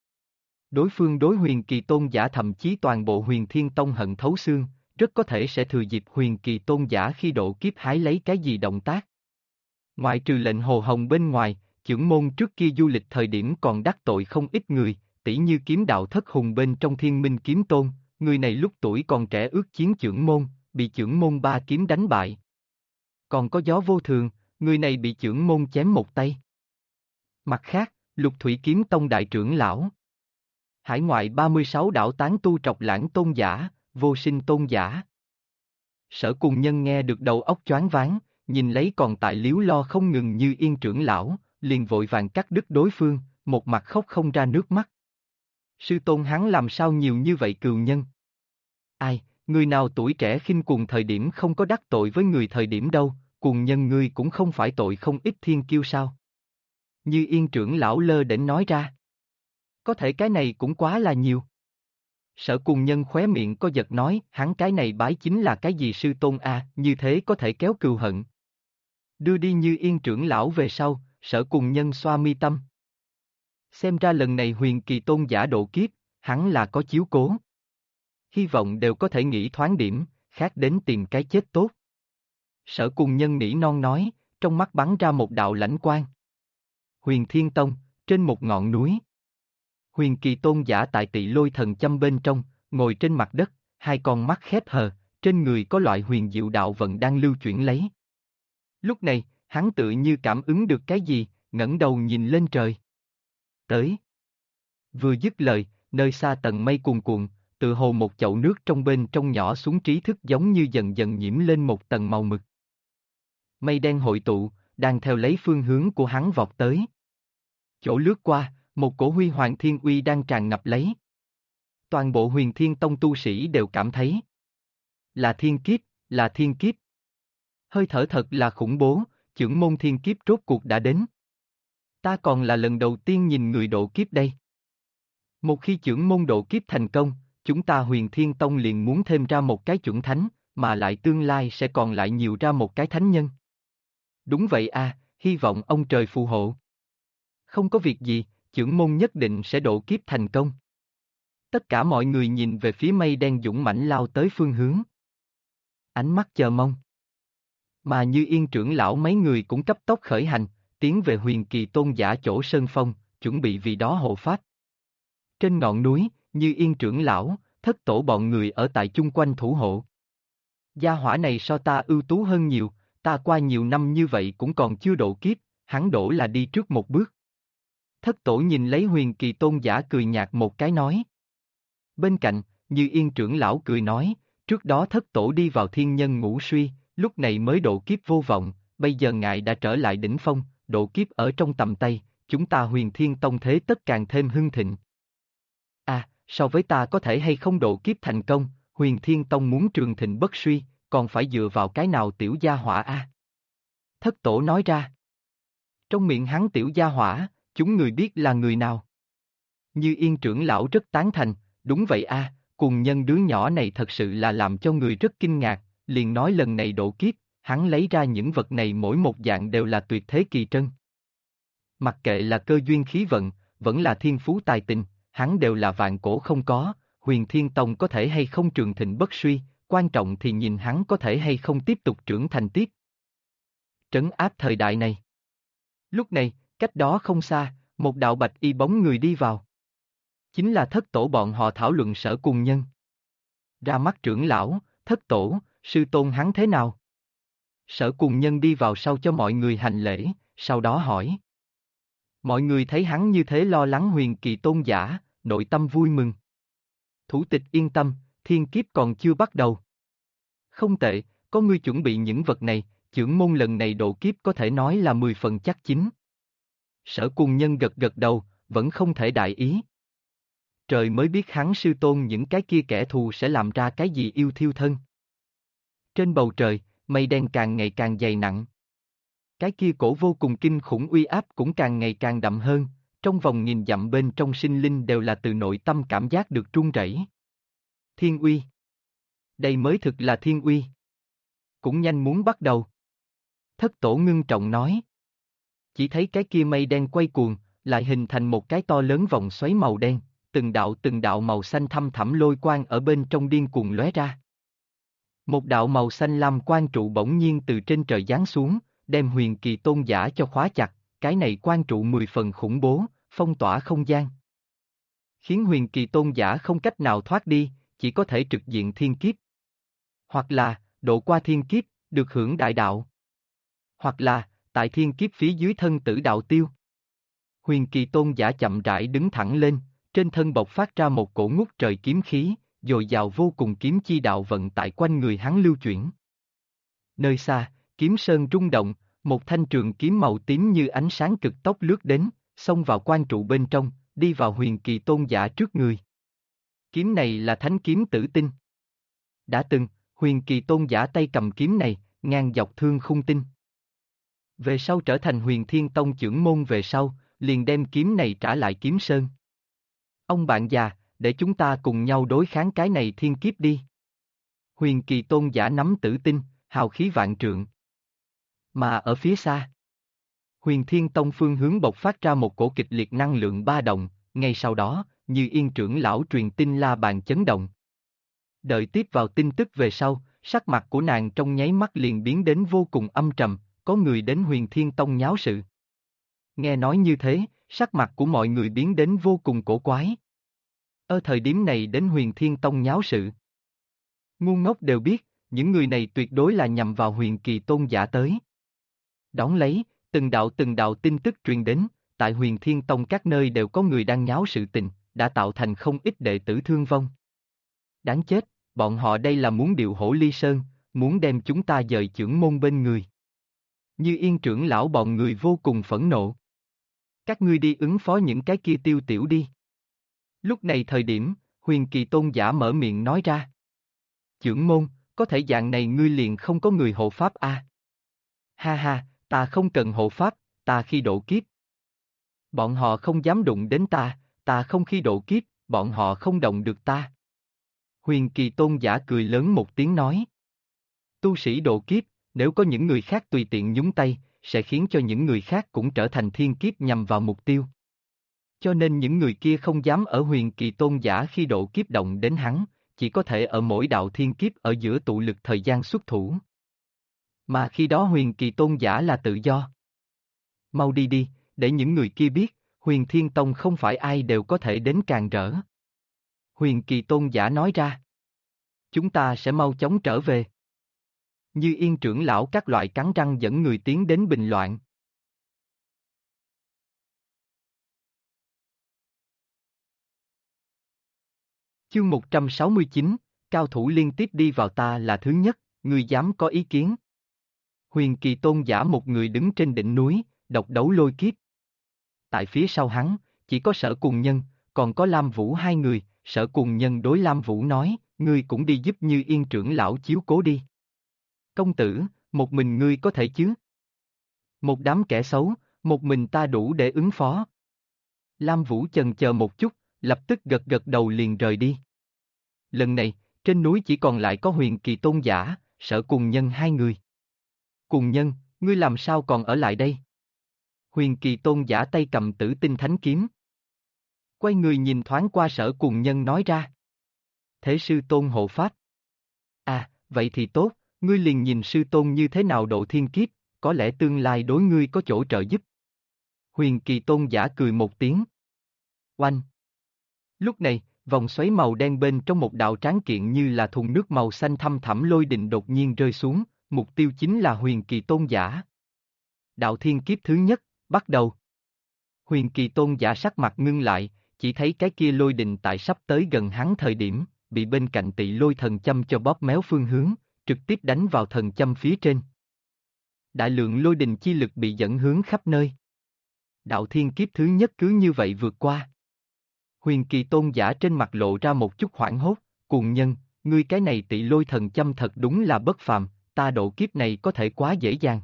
Đối phương đối Huyền Kỳ tôn giả thậm chí toàn bộ Huyền Thiên Tông hận thấu xương, rất có thể sẽ thừa dịp Huyền Kỳ tôn giả khi độ kiếp hái lấy cái gì động tác. Ngoại trừ lệnh hồ hồng bên ngoài, chưởng môn trước kia du lịch thời điểm còn đắc tội không ít người, tỷ như kiếm đạo thất hùng bên trong Thiên Minh kiếm tôn, người này lúc tuổi còn trẻ ước chiến chưởng môn, bị chưởng môn ba kiếm đánh bại. Còn có Gió Vô Thường, người này bị chưởng môn chém một tay. Mặt khác, Lục Thủy kiếm tông đại trưởng lão. Hải ngoại 36 đảo tán tu Trọc Lãng tôn giả, Vô Sinh tôn giả. Sở Cùng Nhân nghe được đầu óc choáng váng, nhìn lấy còn tại liếu lo không ngừng Như Yên trưởng lão, liền vội vàng cắt đứt đối phương, một mặt khóc không ra nước mắt. Sư tôn hắn làm sao nhiều như vậy cừu nhân? Ai, người nào tuổi trẻ khinh cuồng thời điểm không có đắc tội với người thời điểm đâu, cuồng nhân ngươi cũng không phải tội không ít thiên kiêu sao? Như Yên trưởng lão lơ đễnh nói ra. Có thể cái này cũng quá là nhiều. Sở Cùng Nhân khóe miệng có giật nói, hắn cái này bái chính là cái gì sư tôn a, như thế có thể kéo cừu hận. Đưa đi Như Yên trưởng lão về sau, Sở Cùng Nhân xoa mi tâm. Xem ra lần này Huyền Kỳ tôn giả độ kiếp, hắn là có chiếu cố. Hy vọng đều có thể nghĩ thoáng điểm, khác đến tìm cái chết tốt. Sở Cùng Nhân nỉ non nói, trong mắt bắn ra một đạo lãnh quang. Huyền Thiên Tông, trên một ngọn núi. Huyền Kỳ tôn giả tại Tị Lôi Thần Châm bên trong, ngồi trên mặt đất, hai con mắt khép hờ, trên người có loại huyền diệu đạo vận đang lưu chuyển lấy. Lúc này, hắn tự như cảm ứng được cái gì, ngẩng đầu nhìn lên trời. Tới. Vừa dứt lời, nơi xa tầng mây cuồn cuộn, tự hồ một chậu nước trong bên trong nhỏ xuống trí thức giống như dần dần nhiễm lên một tầng màu mực. Mây đen hội tụ, đang theo lấy phương hướng của hắn vọt tới. Chỗ lướt qua, một cổ huy hoàng thiên uy đang tràn ngập lấy. Toàn bộ Huyền Thiên Tông tu sĩ đều cảm thấy. Là thiên kiếp, là thiên kiếp. Hơi thở thật là khủng bố, chưởng môn thiên kiếp rốt cuộc đã đến. Ta còn là lần đầu tiên nhìn người độ kiếp đây. Một khi chưởng môn độ kiếp thành công, chúng ta Huyền Thiên Tông liền muốn thêm ra một cái chuẩn thánh, mà lại tương lai sẽ còn lại nhiều ra một cái thánh nhân. Đúng vậy à, hy vọng ông trời phù hộ. Không có việc gì, chưởng môn nhất định sẽ độ kiếp thành công. Tất cả mọi người nhìn về phía mây đen dũng mãnh lao tới phương hướng. Ánh mắt chờ mong. Mà Như Yên trưởng lão mấy người cũng cấp tốc khởi hành, tiến về Huyền Kỳ Tôn giả chỗ Sơn Phong, chuẩn bị vì đó hộ pháp. Trên ngọn núi, Như Yên trưởng lão, Thất Tổ bọn người ở tại chung quanh thủ hộ. Gia hỏa này so ta ưu tú hơn nhiều, ta qua nhiều năm như vậy cũng còn chưa độ kiếp, hắn đổ là đi trước một bước. Thất Tổ nhìn lấy Huyền Kỳ Tôn giả cười nhạt một cái nói. Bên cạnh, Như Yên trưởng lão cười nói, trước đó Thất Tổ đi vào thiên nhân ngũ suy, lúc này mới độ kiếp vô vọng, bây giờ ngài đã trở lại đỉnh phong, độ kiếp ở trong tầm tay, chúng ta Huyền Thiên Tông thế tất càng thêm hưng thịnh. À, so với ta có thể hay không độ kiếp thành công, Huyền Thiên Tông muốn trường thịnh bất suy, còn phải dựa vào cái nào tiểu gia hỏa a? Thất Tổ nói ra. Trong miệng hắn tiểu gia hỏa, chúng người biết là người nào? Như Yên trưởng lão rất tán thành, đúng vậy a, cùng nhân đứa nhỏ này thật sự là làm cho người rất kinh ngạc, liền nói lần này độ kiếp, hắn lấy ra những vật này mỗi một dạng đều là tuyệt thế kỳ trân. Mặc kệ là cơ duyên khí vận, vẫn là thiên phú tài tình, hắn đều là vạn cổ không có, Huyền Thiên Tông có thể hay không trường thịnh bất suy, quan trọng thì nhìn hắn có thể hay không tiếp tục trưởng thành tiếp. Trấn áp thời đại này. Lúc này, cách đó không xa, một đạo bạch y bóng người đi vào. Chính là Thất Tổ bọn họ thảo luận Sở Cùng Nhân. Ra mắt trưởng lão, Thất Tổ, sư tôn hắn thế nào? Sở Cùng Nhân đi vào sau cho mọi người hành lễ, sau đó hỏi. Mọi người thấy hắn như thế lo lắng Huyền Kỳ Tôn giả, nội tâm vui mừng. Thủ tịch yên tâm, thiên kiếp còn chưa bắt đầu. Không tệ, có ngươi chuẩn bị những vật này, chưởng môn lần này độ kiếp có thể nói là 10 phần chắc chín. Sở Cùng Nhân gật gật đầu, vẫn không thể đại ý. Trời mới biết hắn sư tôn những cái kia kẻ thù sẽ làm ra cái gì yêu thiêu thân. Trên bầu trời, mây đen càng ngày càng dày nặng. Cái kia cổ vô cùng kinh khủng uy áp cũng càng ngày càng đậm hơn, trong vòng nghìn dặm bên trong sinh linh đều là từ nội tâm cảm giác được run rẩy. Thiên uy. Đây mới thực là thiên uy. Cũng nhanh muốn bắt đầu. Thất Tổ ngưng trọng nói. Chỉ thấy cái kia mây đen quay cuồng, lại hình thành một cái to lớn vòng xoáy màu đen, từng đạo màu xanh thăm thẳm lôi quang ở bên trong điên cuồng lóe ra. Một đạo màu xanh lam quang trụ bỗng nhiên từ trên trời giáng xuống, đem Huyền Kỳ Tôn giả cho khóa chặt, cái này quang trụ 10 phần khủng bố, phong tỏa không gian. Khiến Huyền Kỳ Tôn giả không cách nào thoát đi, chỉ có thể trực diện thiên kiếp. Hoặc là, độ qua thiên kiếp, được hưởng đại đạo. Hoặc là, tại thiên kiếp phía dưới thân tử đạo tiêu. Huyền Kỳ Tôn giả chậm rãi đứng thẳng lên, trên thân bộc phát ra một cổ ngút trời kiếm khí, dồi dào vô cùng kiếm chi đạo vận tại quanh người hắn lưu chuyển. Nơi xa, kiếm sơn rung động, một thanh trường kiếm màu tím như ánh sáng cực tốc lướt đến, xông vào quan trụ bên trong, đi vào Huyền Kỳ Tôn giả trước người. Kiếm này là thánh kiếm tử tinh. Đã từng, Huyền Kỳ Tôn giả tay cầm kiếm này, ngang dọc thương khung tinh. Về sau trở thành Huyền Thiên Tông trưởng môn về sau, liền đem kiếm này trả lại kiếm sơn. Ông bạn già, để chúng ta cùng nhau đối kháng cái này thiên kiếp đi. Huyền Kỳ Tôn giả nắm tử tinh, hào khí vạn trượng. Mà ở phía xa, Huyền Thiên Tông phương hướng bộc phát ra một cổ kịch liệt năng lượng ba động, ngay sau đó, Như Yên trưởng lão truyền tin la bàn chấn động. Đợi tiếp vào tin tức về sau, sắc mặt của nàng trong nháy mắt liền biến đến vô cùng âm trầm, có người đến Huyền Thiên Tông nháo sự. Nghe nói như thế, sắc mặt của mọi người biến đến vô cùng cổ quái. Ở thời điểm này đến Huyền Thiên Tông nháo sự. Ngu ngốc đều biết, những người này tuyệt đối là nhằm vào Huyền Kỳ Tôn giả tới. Đón lấy, từng đạo tin tức truyền đến, tại Huyền Thiên Tông các nơi đều có người đang nháo sự tình, đã tạo thành không ít đệ tử thương vong. Đáng chết, bọn họ đây là muốn điệu hổ ly sơn, muốn đem chúng ta dời chưởng môn bên người. Như Yên trưởng lão bọn người vô cùng phẫn nộ. Các ngươi đi ứng phó những cái kia tiêu tiểu đi. Lúc này thời điểm, Huyền Kỳ Tôn giả mở miệng nói ra. Chưởng môn, có thể dạng này ngươi liền không có người hộ pháp a? Ha ha, ta không cần hộ pháp, ta khi độ kiếp. Bọn họ không dám đụng đến ta không khi độ kiếp, bọn họ không động được ta. Huyền Kỳ Tôn giả cười lớn một tiếng nói. Tu sĩ độ kiếp, nếu có những người khác tùy tiện nhúng tay, sẽ khiến cho những người khác cũng trở thành thiên kiếp nhằm vào mục tiêu. Cho nên những người kia không dám ở Huyền Kỳ Tôn giả khi độ kiếp động đến hắn, chỉ có thể ở mỗi đạo thiên kiếp ở giữa tụ lực thời gian xuất thủ. Mà khi đó Huyền Kỳ Tôn giả là tự do. Mau đi đi, để những người kia biết, Huyền Thiên Tông không phải ai đều có thể đến càn rỡ. Huyền Kỳ Tôn giả nói ra. Chúng ta sẽ mau chóng trở về. Như Yên trưởng lão các loại cắn răng dẫn người tiến đến bình loạn. Chương 169, cao thủ liên tiếp đi vào ta là thứ nhất, ngươi dám có ý kiến. Huyền Kỳ Tôn giả một người đứng trên đỉnh núi, độc đấu lôi kiếp. Tại phía sau hắn, chỉ có Sở Cùng Nhân, còn có Lam Vũ hai người, Sở Cùng Nhân đối Lam Vũ nói, ngươi cũng đi giúp Như Yên trưởng lão chiếu cố đi. Công tử, một mình ngươi có thể chứ? Một đám kẻ xấu, một mình ta đủ để ứng phó. Lam Vũ chần chờ một chút, lập tức gật gật đầu liền rời đi. Lần này, trên núi chỉ còn lại có Huyền Kỳ Tôn giả, Sở Cùng Nhân hai người. Cùng Nhân, ngươi làm sao còn ở lại đây? Huyền Kỳ Tôn giả tay cầm Tử Tinh Thánh Kiếm. Quay người nhìn thoáng qua Sở Cùng Nhân nói ra. Thế sư tôn hộ pháp. À, vậy thì tốt, ngươi liền nhìn sư tôn như thế nào độ thiên kiếp, có lẽ tương lai đối ngươi có chỗ trợ giúp. Huyền Kỳ Tôn giả cười một tiếng. Oanh! Lúc này, vòng xoáy màu đen bên trong một đạo tráng kiện như là thùng nước màu xanh thăm thẳm lôi đình đột nhiên rơi xuống, mục tiêu chính là Huyền Kỳ Tôn giả. Đạo thiên kiếp thứ nhất, bắt đầu. Huyền Kỳ Tôn giả sắc mặt ngưng lại, chỉ thấy cái kia lôi đình tại sắp tới gần hắn thời điểm, bị bên cạnh Tị Lôi thần châm cho bóp méo phương hướng, trực tiếp đánh vào thần châm phía trên. Đại lượng lôi đình chi lực bị dẫn hướng khắp nơi. Đạo thiên kiếp thứ nhất cứ như vậy vượt qua. Huyền Kỳ Tôn giả trên mặt lộ ra một chút hoảng hốt, Cùng Nhân, ngươi cái này Tị Lôi thần châm thật đúng là bất phàm, ta độ kiếp này có thể quá dễ dàng.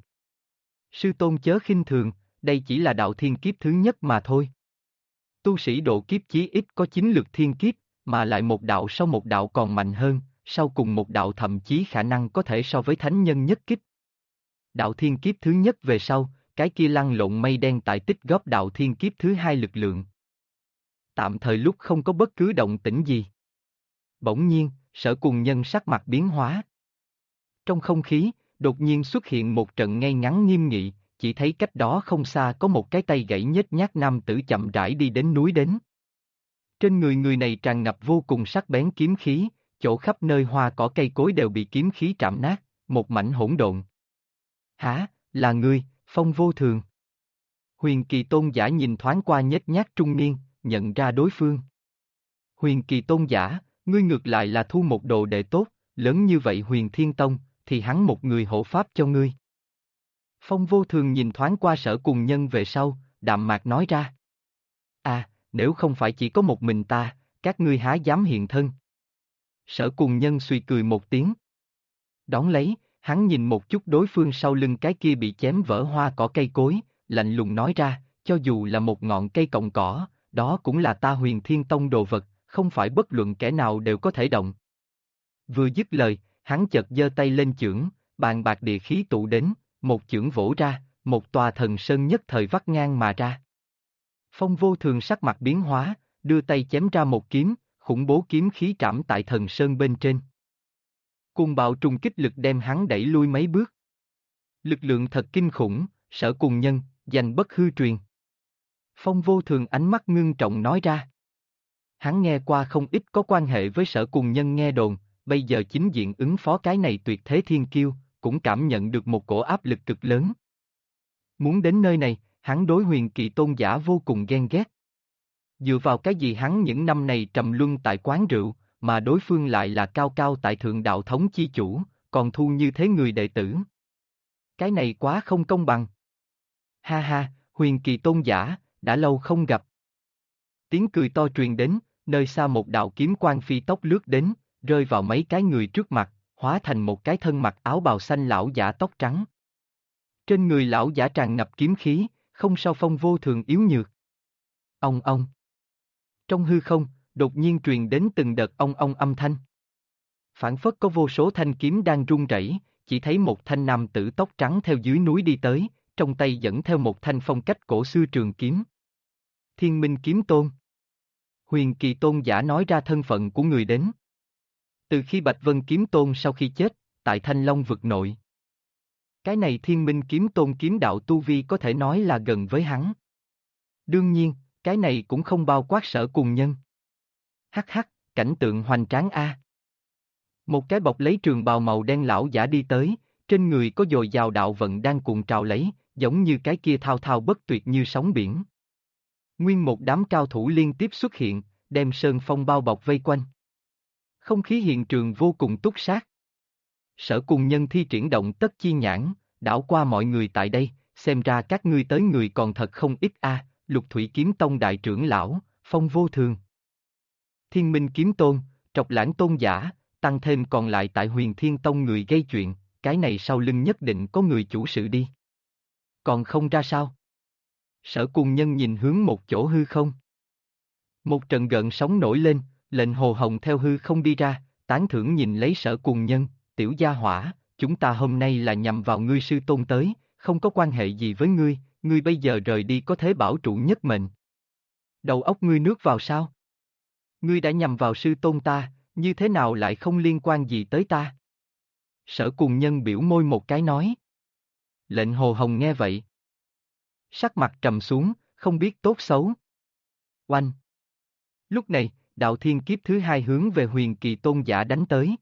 Sư tôn chớ khinh thường, đây chỉ là đạo thiên kiếp thứ nhất mà thôi. Tu sĩ độ kiếp chí ít có 9 lượt thiên kiếp, mà lại một đạo sau một đạo còn mạnh hơn, sau cùng một đạo thậm chí khả năng có thể so với thánh nhân nhất kích. Đạo thiên kiếp thứ nhất về sau, cái kia lăn lộn mây đen tại tích góp đạo thiên kiếp thứ hai lực lượng. Tạm thời lúc không có bất cứ động tĩnh gì. Bỗng nhiên, Sở Cùng Nhân sắc mặt biến hóa. Trong không khí, đột nhiên xuất hiện một trận ngay ngắn nghiêm nghị, chỉ thấy cách đó không xa có một cái tay gãy nhếch nhác nam tử chậm rãi đi đến núi đến. Trên người người này tràn ngập vô cùng sắc bén kiếm khí, chỗ khắp nơi hoa cỏ cây cối đều bị kiếm khí trảm nát, một mảnh hỗn độn. Hả, là ngươi, Phong Vô Thường. Huyền Kỳ Tôn giả nhìn thoáng qua nhếch nhác trung niên, nhận ra đối phương. Huyền Kỳ Tôn giả, ngươi ngược lại là thu một đồ đệ tốt, lớn như vậy Huyền Thiên Tông, thì hắn một người hộ pháp cho ngươi. Phong Vô Thường nhìn thoáng qua Sở Cùng Nhân về sau, đạm mạc nói ra. À, nếu không phải chỉ có một mình ta, các ngươi há dám hiện thân. Sở Cùng Nhân suy cười một tiếng. Đón lấy, hắn nhìn một chút đối phương sau lưng cái kia bị chém vỡ hoa cỏ cây cối, lạnh lùng nói ra, cho dù là một ngọn cây cọng cỏ, đó cũng là ta Huyền Thiên Tông đồ vật, không phải bất luận kẻ nào đều có thể động. Vừa dứt lời, hắn chợt giơ tay lên chưởng, bàn bạc địa khí tụ đến, một chưởng vỗ ra, một tòa thần sơn nhất thời vắt ngang mà ra. Phong Vô Thường sắc mặt biến hóa, đưa tay chém ra một kiếm, khủng bố kiếm khí trảm tại thần sơn bên trên. Cuồng bạo trùng kích lực đem hắn đẩy lui mấy bước. Lực lượng thật kinh khủng, Sở Cùng Nhân, danh bất hư truyền. Phong Vô Thường ánh mắt ngưng trọng nói ra. Hắn nghe qua không ít có quan hệ với Sở Cùng Nhân nghe đồn, bây giờ chính diện ứng phó cái này tuyệt thế thiên kiêu, cũng cảm nhận được một cổ áp lực cực lớn. Muốn đến nơi này, hắn đối Huyền Kỳ Tôn giả vô cùng ghen ghét. Dựa vào cái gì hắn những năm này trầm luân tại quán rượu, mà đối phương lại là cao cao tại thượng đạo thống chi chủ, còn thu như thế người đệ tử. Cái này quá không công bằng. Ha ha, Huyền Kỳ tôn giả, đã lâu không gặp. Tiếng cười to truyền đến, nơi xa một đạo kiếm quang phi tốc lướt đến, rơi vào mấy cái người trước mặt, hóa thành một cái thân mặc áo bào xanh lão giả tóc trắng. Trên người lão giả tràn ngập kiếm khí, không sao phong vô thường yếu nhược. Ong ong. Trong hư không, đột nhiên truyền đến từng đợt ong ong âm thanh. Phảng phất có vô số thanh kiếm đang rung rẩy, chỉ thấy một thanh nam tử tóc trắng theo dưới núi đi tới, trong tay dẫn theo một thanh phong cách cổ xưa trường kiếm. Thiên Minh Kiếm Tôn. Huyền Kỳ tôn giả nói ra thân phận của người đến. Từ khi Bạch Vân Kiếm Tôn sau khi chết, tại Thanh Long vực nội. Cái này Thiên Minh Kiếm Tôn kiếm đạo tu vi có thể nói là gần với hắn. Đương nhiên, cái này cũng không bao quát Sở Cùng Nhân. Hắc hắc, cảnh tượng hoành tráng a. Một cái bọc lấy trường bào màu đen lão giả đi tới, trên người có dồi dào đạo vận đang cuộn trào lấy, giống như cái kia thao thao bất tuyệt như sóng biển. Nguyên một đám cao thủ liên tiếp xuất hiện, đem sơn phong bao bọc vây quanh. Không khí hiện trường vô cùng túc sát. Sở Cùng Nhân thi triển động tất chi nhãn, đảo qua mọi người tại đây, xem ra các ngươi tới người còn thật không ít a. Lục Thủy Kiếm Tông đại trưởng lão, Phong Vô Thường. Thiên Minh Kiếm Tôn, Trọc Lãng Tôn giả, tăng thêm còn lại tại Huyền Thiên Tông người gây chuyện, cái này sau lưng nhất định có người chủ sự đi. Còn không ra sao? Sở Cùng Nhân nhìn hướng một chỗ hư không. Một trận gợn sóng nổi lên, lệnh Hồ Hồng theo hư không đi ra, tán thưởng nhìn lấy Sở Cùng Nhân, tiểu gia hỏa, chúng ta hôm nay là nhằm vào ngươi sư tôn tới, không có quan hệ gì với ngươi bây giờ rời đi có thế bảo trụ nhất mệnh. Đầu óc ngươi nước vào sao? Ngươi đã nhằm vào sư tôn ta, như thế nào lại không liên quan gì tới ta? Sở Cùng Nhân biểu môi một cái nói. Lệnh Hồ Hồng nghe vậy. Sắc mặt trầm xuống, không biết tốt xấu. Oanh! Lúc này, đạo thiên kiếp thứ hai hướng về Huyền Kỳ tôn giả đánh tới.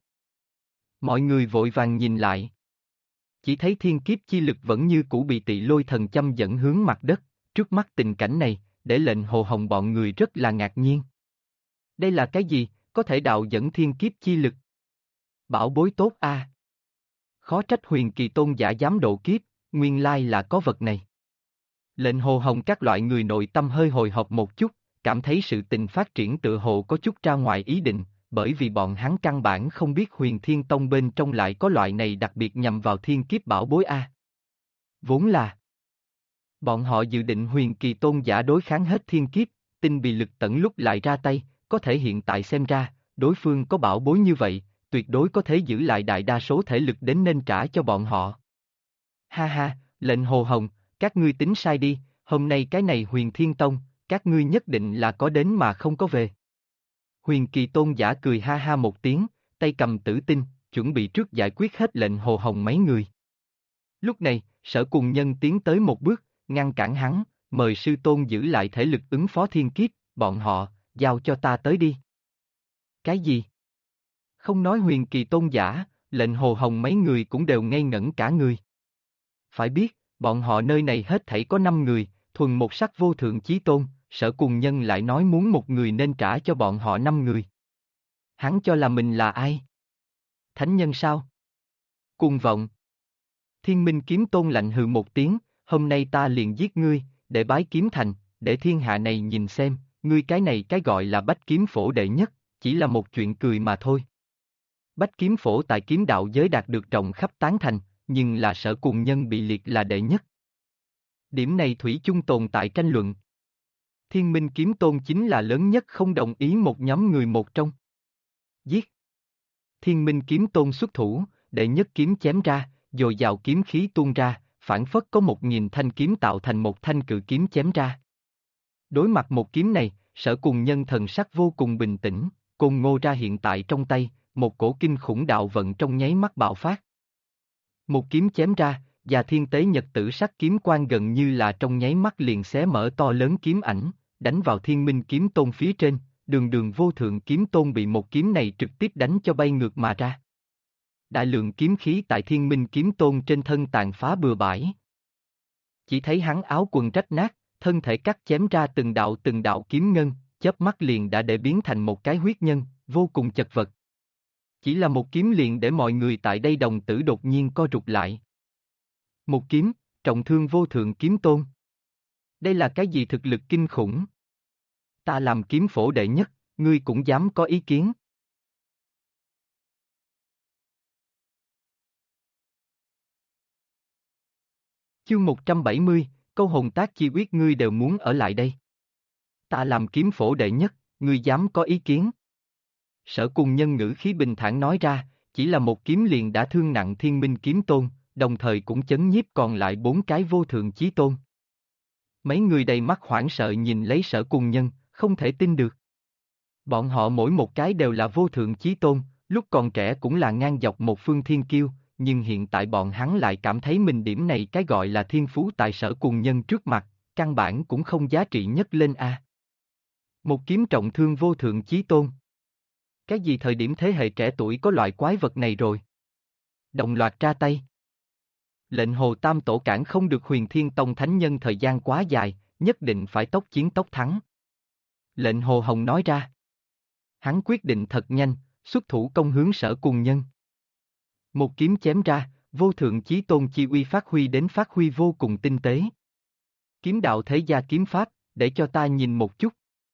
Mọi người vội vàng nhìn lại. Chỉ thấy thiên kiếp chi lực vẫn như cũ bị Tị Lôi Thần châm dẫn hướng mặt đất, trước mắt tình cảnh này, để lệnh Hồ Hồng bọn người rất là ngạc nhiên. Đây là cái gì, có thể đạo dẫn thiên kiếp chi lực? Bảo bối tốt a. Khó trách Huyền Kỳ tôn giả dám độ kiếp, nguyên lai là có vật này. Lệnh Hồ Hồng các loại người nội tâm hơi hồi hộp một chút, cảm thấy sự tình phát triển tựa hồ có chút ra ngoài ý định, bởi vì bọn hắn căn bản không biết Huyền Thiên Tông bên trong lại có loại này đặc biệt nhằm vào thiên kiếp bảo bối a. Vốn là bọn họ dự định Huyền Kỳ tôn giả đối kháng hết thiên kiếp, tinh bị lực tận lúc lại ra tay, có thể hiện tại xem ra, đối phương có bảo bối như vậy, tuyệt đối có thể giữ lại đại đa số thể lực đến nên trả cho bọn họ. Ha ha, lệnh Hồ Hồng, các ngươi tính sai đi, hôm nay cái này Huyền Thiên Tông, các ngươi nhất định là có đến mà không có về. Huyền Kỳ tôn giả cười ha ha một tiếng, tay cầm tử tinh, chuẩn bị trước giải quyết hết lệnh Hồ Hồng mấy người. Lúc này, Sở Cùng Nhân tiến tới một bước, ngăn cản hắn, mời sư tôn giữ lại thể lực ứng phó thiên kiếp, bọn họ, giao cho ta tới đi. Cái gì? Không nói Huyền Kỳ tôn giả, lệnh Hồ Hồng mấy người cũng đều ngây ngẩn cả người. Phải biết, bọn họ nơi này hết thảy có 5 người, thuần một sắc vô thượng chí tôn, Sở Cùng Nhân lại nói muốn một người nên trả cho bọn họ 5 người. Hắn cho là mình là ai? Thánh nhân sao? Cuồng vọng. Thiên Minh Kiếm Tôn lạnh hừ một tiếng, hôm nay ta liền giết ngươi, để bái kiếm thành, để thiên hạ này nhìn xem, ngươi cái này cái gọi là bách kiếm phổ đệ nhất, chỉ là một chuyện cười mà thôi. Bách kiếm phổ tại kiếm đạo giới đạt được rộng khắp tán thành, nhưng là Sở Cùng Nhân bị liệt là đệ nhất. Điểm này thủy chung tồn tại tranh luận. Thiên Minh Kiếm Tôn chính là lớn nhất không đồng ý một nhóm người một trong. Giết! Thiên Minh Kiếm Tôn xuất thủ, đệ nhất kiếm chém ra, dồi dào kiếm khí tuôn ra, phảng phất có 1000 thanh kiếm tạo thành một thanh cự kiếm chém ra. Đối mặt một kiếm này, Sở Cùng Nhân thần sắc vô cùng bình tĩnh, Côn Ngô ra hiện tại trong tay, một cổ kinh khủng đạo vận trong nháy mắt bạo phát. Một kiếm chém ra, và thiên tế nhật tử sắc kiếm quang gần như là trong nháy mắt liền xé mở to lớn kiếm ảnh, đánh vào Thiên Minh Kiếm Tôn phía trên, đường đường vô thượng kiếm tôn bị một kiếm này trực tiếp đánh cho bay ngược mà ra. Đại lượng kiếm khí tại Thiên Minh Kiếm Tôn trên thân tàn phá bừa bãi. Chỉ thấy hắn áo quần rách nát, thân thể cắt chém ra từng đạo kiếm ngân, chớp mắt liền đã để biến thành một cái huyết nhân, vô cùng chật vật. Chỉ là một kiếm liền để mọi người tại đây đồng tử đột nhiên co rụt lại. Một kiếm, trọng thương vô thượng kiếm tôn. Đây là cái gì thực lực kinh khủng? Ta làm kiếm phổ đệ nhất, ngươi cũng dám có ý kiến? Chương 170, câu hồn tác chi quyết ngươi đều muốn ở lại đây. Ta làm kiếm phổ đệ nhất, ngươi dám có ý kiến? Sở Cùng Nhân ngữ khí bình thản nói ra, chỉ là một kiếm liền đã thương nặng Thiên Minh kiếm tôn, đồng thời cũng chấn nhiếp còn lại 4 cái vô thượng chí tôn. Mấy người đầy mắt hoảng sợ nhìn lấy Sở Cùng Nhân, không thể tin được. Bọn họ mỗi một cái đều là vô thượng chí tôn, lúc còn trẻ cũng là ngang dọc một phương thiên kiêu, nhưng hiện tại bọn hắn lại cảm thấy mình điểm này cái gọi là thiên phú tại Sở Cùng Nhân trước mặt, căn bản cũng không giá trị nhất lên a. Một kiếm trọng thương vô thượng chí tôn. Cái gì thời điểm thế hệ trẻ tuổi có loại quái vật này rồi? Đồng loạt ra tay. Lệnh Hồ Tam Tổ cản không được Huyền Thiên Tông thánh nhân thời gian quá dài, nhất định phải tốc chiến tốc thắng. Lệnh Hồ Hồng nói ra. Hắn quyết định thật nhanh, xuất thủ công hướng Sở Cùng Nhân. Một kiếm chém ra, vô thượng chí tôn chi uy phát huy vô cùng tinh tế. Kiếm đạo thế gia kiếm pháp, để cho ta nhìn một chút.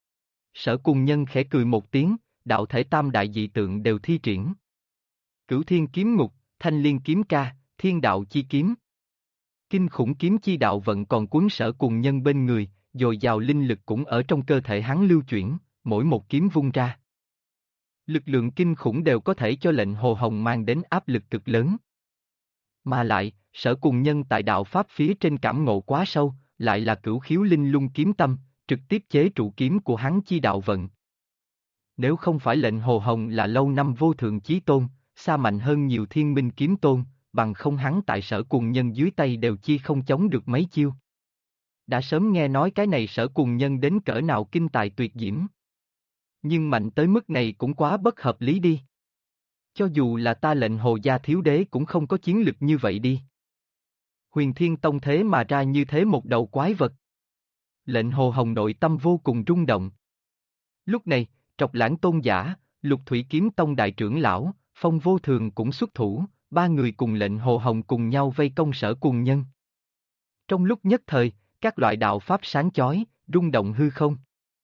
Sở Cùng Nhân khẽ cười một tiếng, đạo thể tam đại dị tượng đều thi triển. Cửu Thiên kiếm ngục, Thanh Liên kiếm ca, Thiên đạo chi kiếm. Kinh khủng kiếm chi đạo vận còn cuốn Sở Cùng Nhân bên người, dồi dào linh lực cũng ở trong cơ thể hắn lưu chuyển, mỗi một kiếm vung ra. Lực lượng kinh khủng đều có thể cho lệnh Hồ Hồng mang đến áp lực cực lớn. Mà lại, Sở Cùng Nhân tại đạo pháp phía trên cảm ngộ quá sâu, lại là cửu khiếu linh lung kiếm tâm, trực tiếp chế trụ kiếm của hắn chi đạo vận. Nếu không phải lệnh Hồ Hồng là lâu năm vô thượng chí tôn, xa mạnh hơn nhiều Thiên Minh kiếm tôn, bằng không hắn tại Sở Cùng Nhân dưới tay đều chi không chống được mấy chiêu. Đã sớm nghe nói cái này Sở Cùng Nhân đến cỡ nào kinh tài tuyệt diễm. Nhưng mạnh tới mức này cũng quá bất hợp lý đi. Cho dù là ta lệnh Hồ gia thiếu đế cũng không có chiến lực như vậy đi. Huyền Thiên Tông thế mà ra như thế một đầu quái vật. Lệnh Hồ Hồng nội tâm vô cùng rung động. Lúc này, Trọc Lãng Tôn giả, Lục Thủy Kiếm Tông đại trưởng lão, Phong Vô Thường cũng xuất thủ, ba người cùng lệnh Hồ Hồng cùng nhau vây công Sở Cùng Nhân. Trong lúc nhất thời, các loại đạo pháp sáng chói, rung động hư không.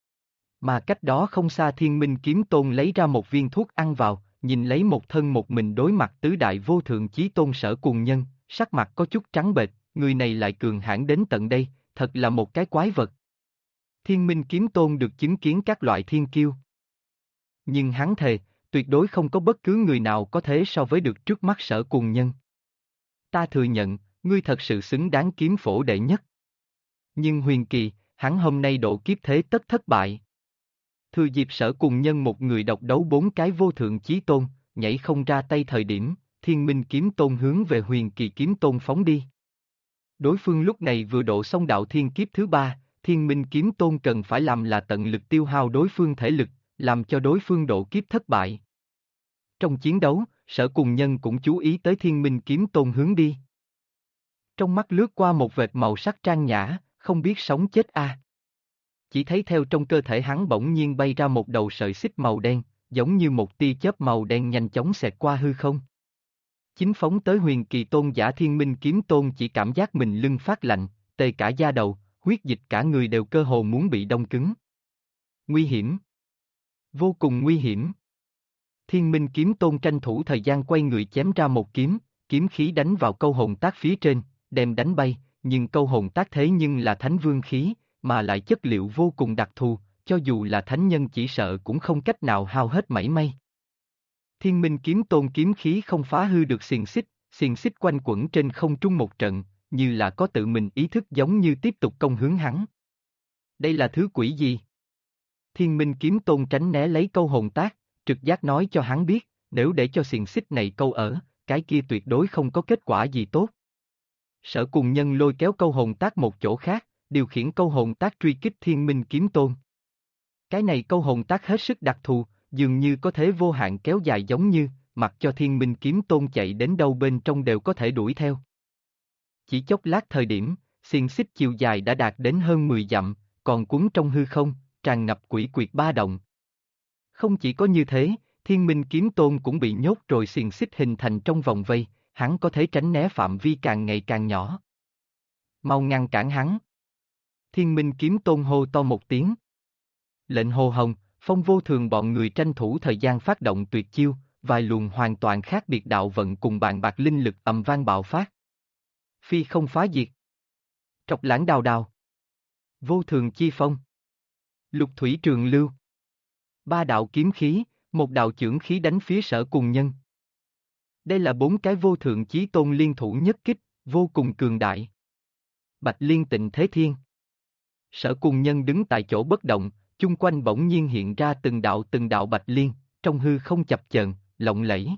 Mà cách đó không xa Thiên Minh kiếm tôn lấy ra một viên thuốc ăn vào, nhìn lấy một thân một mình đối mặt tứ đại vô thượng chí tôn Sở Cùng Nhân, sắc mặt có chút trắng bệch, người này lại cường hãn đến tận đây, thật là một cái quái vật. Thiên Minh kiếm tôn được chứng kiến các loại thiên kiêu. Nhưng hắn thề, tuyệt đối không có bất cứ người nào có thể so với được trước mắt Sở Cùng Nhân. Ta thừa nhận, ngươi thật sự xứng đáng kiếm phổ đệ nhất. Nhưng Huyền Kỳ, hắn hôm nay độ kiếp thế tất thất bại. Thừa dịp Sở Cùng Nhân một người độc đấu 4 cái vô thượng chí tôn, nhảy không ra tay thời điểm, Thiên Minh kiếm tôn hướng về Huyền Kỳ kiếm tôn phóng đi. Đối phương lúc này vừa độ xong đạo thiên kiếp thứ 3, Thiên Minh kiếm tôn cần phải làm là tận lực tiêu hao đối phương thể lực, làm cho đối phương độ kiếp thất bại. Trong chiến đấu, Sở Cùng Nhân cũng chú ý tới Thiên Minh kiếm tôn hướng đi. Trong mắt lướt qua một vệt màu sắc trang nhã, không biết sống chết a. Chỉ thấy theo trong cơ thể hắn bỗng nhiên bay ra một đầu sợi xích màu đen, giống như một tia chớp màu đen nhanh chóng xẹt qua hư không. Chính phóng tới Huyền Kỳ tôn giả Thiên Minh kiếm tôn chỉ cảm giác mình lưng phát lạnh, tê cả da đầu, huyết dịch cả người đều cơ hồ muốn bị đông cứng. Nguy hiểm. Vô cùng nguy hiểm. Thiên Minh kiếm tôn tranh thủ thời gian quay người chém ra một kiếm, kiếm khí đánh vào câu hồn tác phía trên, đem đánh bay, nhưng câu hồn tác thế nhưng là thánh vương khí, mà lại chất liệu vô cùng đặc thù, cho dù là thánh nhân chỉ sợ cũng không cách nào hao hết mảy may. Thiên Minh kiếm tôn kiếm khí không phá hư được xiềng xích quanh quẩn trên không trung một trận, như là có tự mình ý thức giống như tiếp tục công hướng hắn. Đây là thứ quỷ gì? Thiên Minh kiếm tôn tránh né lấy câu hồn tác, trực giác nói cho hắn biết, nếu để cho xiềng xích này câu ở, cái kia tuyệt đối không có kết quả gì tốt. Sở Cùng Nhân lôi kéo câu hồn tác một chỗ khác, điều khiển câu hồn tác truy kích Thiên Minh kiếm tôn. Cái này câu hồn tác hết sức đặc thù, dường như có thể vô hạn kéo dài giống như, mặc cho Thiên Minh kiếm tôn chạy đến đâu bên trong đều có thể đuổi theo. Chỉ chốc lát thời điểm, xiềng xích chiều dài đã đạt đến hơn 10 dặm, còn cuốn trong hư không, tràn ngập quỷ quyệt ba động. Không chỉ có như thế, Thiên Minh Kiếm Tôn cũng bị nhốt rồi xiềng xích hình thành trong vòng vây, hắn có thể tránh né phạm vi càng ngày càng nhỏ. Mau ngăn cản hắn. Thiên Minh Kiếm Tôn hô to một tiếng. Lệnh Hồ Hồng, Phong Vô Thường bọn người tranh thủ thời gian phát động tuyệt chiêu, vài luồng hoàn toàn khác biệt đạo vận cùng bàn bạc linh lực ầm vang bạo phát. Phi không phá diệt. Trọc lãng đào đào. Vô Thường Chi Phong. Lục Thủy Trường Lưu. Ba đạo kiếm khí, một đạo chưởng khí đánh phía Sở Cùng Nhân. Đây là 4 cái Vô Thượng Chí Tôn liên thủ nhất kích, vô cùng cường đại. Bạch Liên Tịnh Thế Thiên. Sở Cùng Nhân đứng tại chỗ bất động, chung quanh bỗng nhiên hiện ra từng đạo bạch liên, trong hư không chập chờn, lộng lẫy.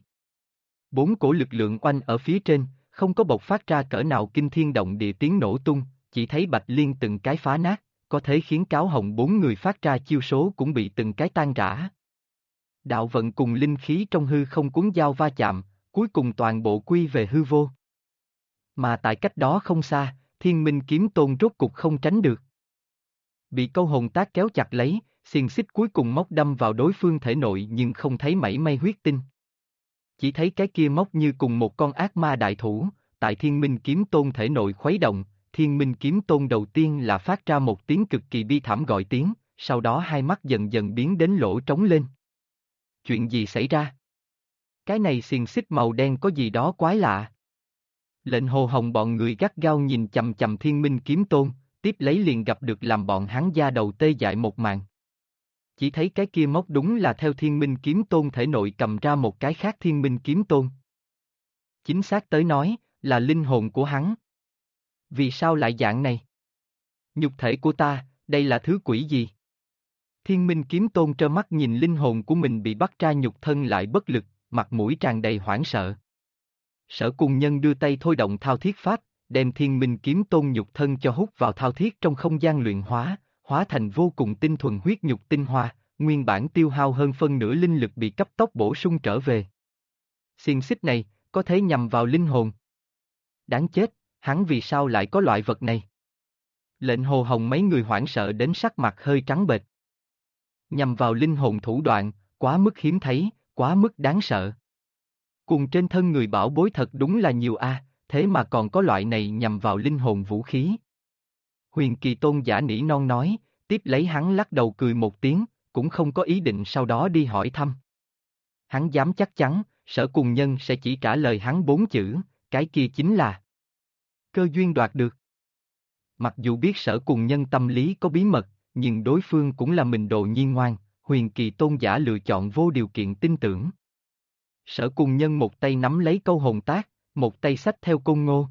4 cổ lực lượng oanh ở phía trên, không có bộc phát ra cỡ nào kinh thiên động địa tiếng nổ tung, chỉ thấy bạch liên từng cái phá nát, có thể khiến cáo hồng 4 người phát ra chiêu số cũng bị từng cái tan rã. Đạo vận cùng linh khí trong hư không cuốn giao va chạm, cuối cùng toàn bộ quy về hư vô. Mà tại cách đó không xa, Thiên Minh Kiếm Tôn rốt cục không tránh được. Bị câu hồn tác kéo chặt lấy, xiềng xích cuối cùng móc đâm vào đối phương thể nội nhưng không thấy mảy may huyết tinh. Chỉ thấy cái kia móc như cùng một con ác ma đại thủ, tại Thiên Minh Kiếm Tôn thể nội khuấy động, Thiên Minh Kiếm Tôn đầu tiên là phát ra một tiếng cực kỳ bi thảm gọi tiếng, sau đó hai mắt dần dần biến đến lỗ trống lên. Chuyện gì xảy ra? Cái này xiềng xích màu đen có gì đó quái lạ. Lệnh Hồ Hồng bọn người gắt gao nhìn chằm chằm Thiên Minh Kiếm Tôn, tiếp lấy liền gặp được làm bọn hắn da đầu tê dại một màn. Chỉ thấy cái kia móc đúng là theo Thiên Minh Kiếm Tôn thể nội cầm ra một cái khác Thiên Minh Kiếm Tôn. Chính xác tới nói, là linh hồn của hắn. Vì sao lại dạng này? Nhục thể của ta, đây là thứ quỷ gì? Thiên Minh Kiếm Tôn trơ mắt nhìn linh hồn của mình bị bắt ra nhục thân lại bất lực, mặt mũi tràn đầy hoảng sợ. Sở Cùng Nhân đưa tay thôi động thao thiết pháp, đem Thiên Minh Kiếm Tôn nhục thân cho hút vào thao thiết trong không gian luyện hóa, hóa thành vô cùng tinh thuần huyết nhục tinh hoa, nguyên bản tiêu hao hơn phân nửa linh lực bị cấp tốc bổ sung trở về. Xiềng xích này, có thể nhằm vào linh hồn. Đáng chết, hắn vì sao lại có loại vật này? Lệnh Hồ Hồng mấy người hoảng sợ đến sắc mặt hơi trắng bệch. Nhằm vào linh hồn thủ đoạn, quá mức hiếm thấy, quá mức đáng sợ. Cùng trên thân người bảo bối thật đúng là nhiều a, thế mà còn có loại này nhằm vào linh hồn vũ khí. Huyền Kỳ Tôn giả nỉ non nói, tiếp lấy hắn lắc đầu cười một tiếng, cũng không có ý định sau đó đi hỏi thăm. Hắn dám chắc chắn, Sở Cùng Nhân sẽ chỉ trả lời hắn 4 chữ, cái kia chính là cơ duyên đoạt được. Mặc dù biết Sở Cùng Nhân tâm lý có bí mật, nhưng đối phương cũng là mình đồ nhi ngoan, Huyền Kỳ Tôn giả lựa chọn vô điều kiện tin tưởng. Sở Cùng Nhân một tay nắm lấy câu hồn tác, một tay xách theo côn ngô.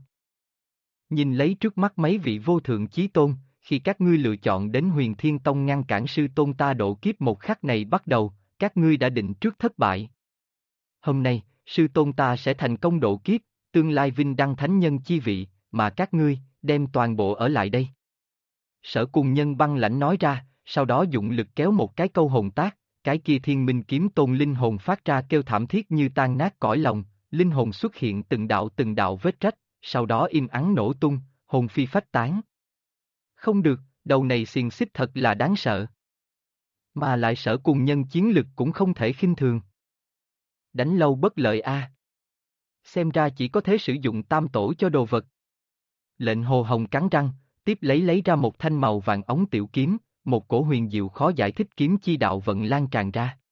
Nhìn lấy trước mắt mấy vị vô thượng chí tôn, khi các ngươi lựa chọn đến Huyền Thiên Tông ngăn cản sư tôn ta độ kiếp một khắc này bắt đầu, các ngươi đã định trước thất bại. Hôm nay, sư tôn ta sẽ thành công độ kiếp, tương lai vinh đăng thánh nhân chi vị, mà các ngươi, đem toàn bộ ở lại đây. Sở Cùng Nhân băng lãnh nói ra, sau đó dụng lực kéo một cái câu hồn tác, cái kia Thiên Minh Kiếm Tôn linh hồn phát ra kêu thảm thiết như tan nát cõi lòng, linh hồn xuất hiện từng đạo vết rách, sau đó im ắng nổ tung, hồn phi phách tán. Không được, đầu này xiềng xích thật là đáng sợ. Mà lại Sở Cùng Nhân chiến lực cũng không thể khinh thường. Đánh lâu bất lợi a. Xem ra chỉ có thể sử dụng tam tổ cho đồ vật. Lệnh Hồ Hồng cắn răng, tiếp lấy ra một thanh màu vàng ống tiểu kiếm, một cổ huyền diệu khó giải thích kiếm chi đạo vận lan tràn ra.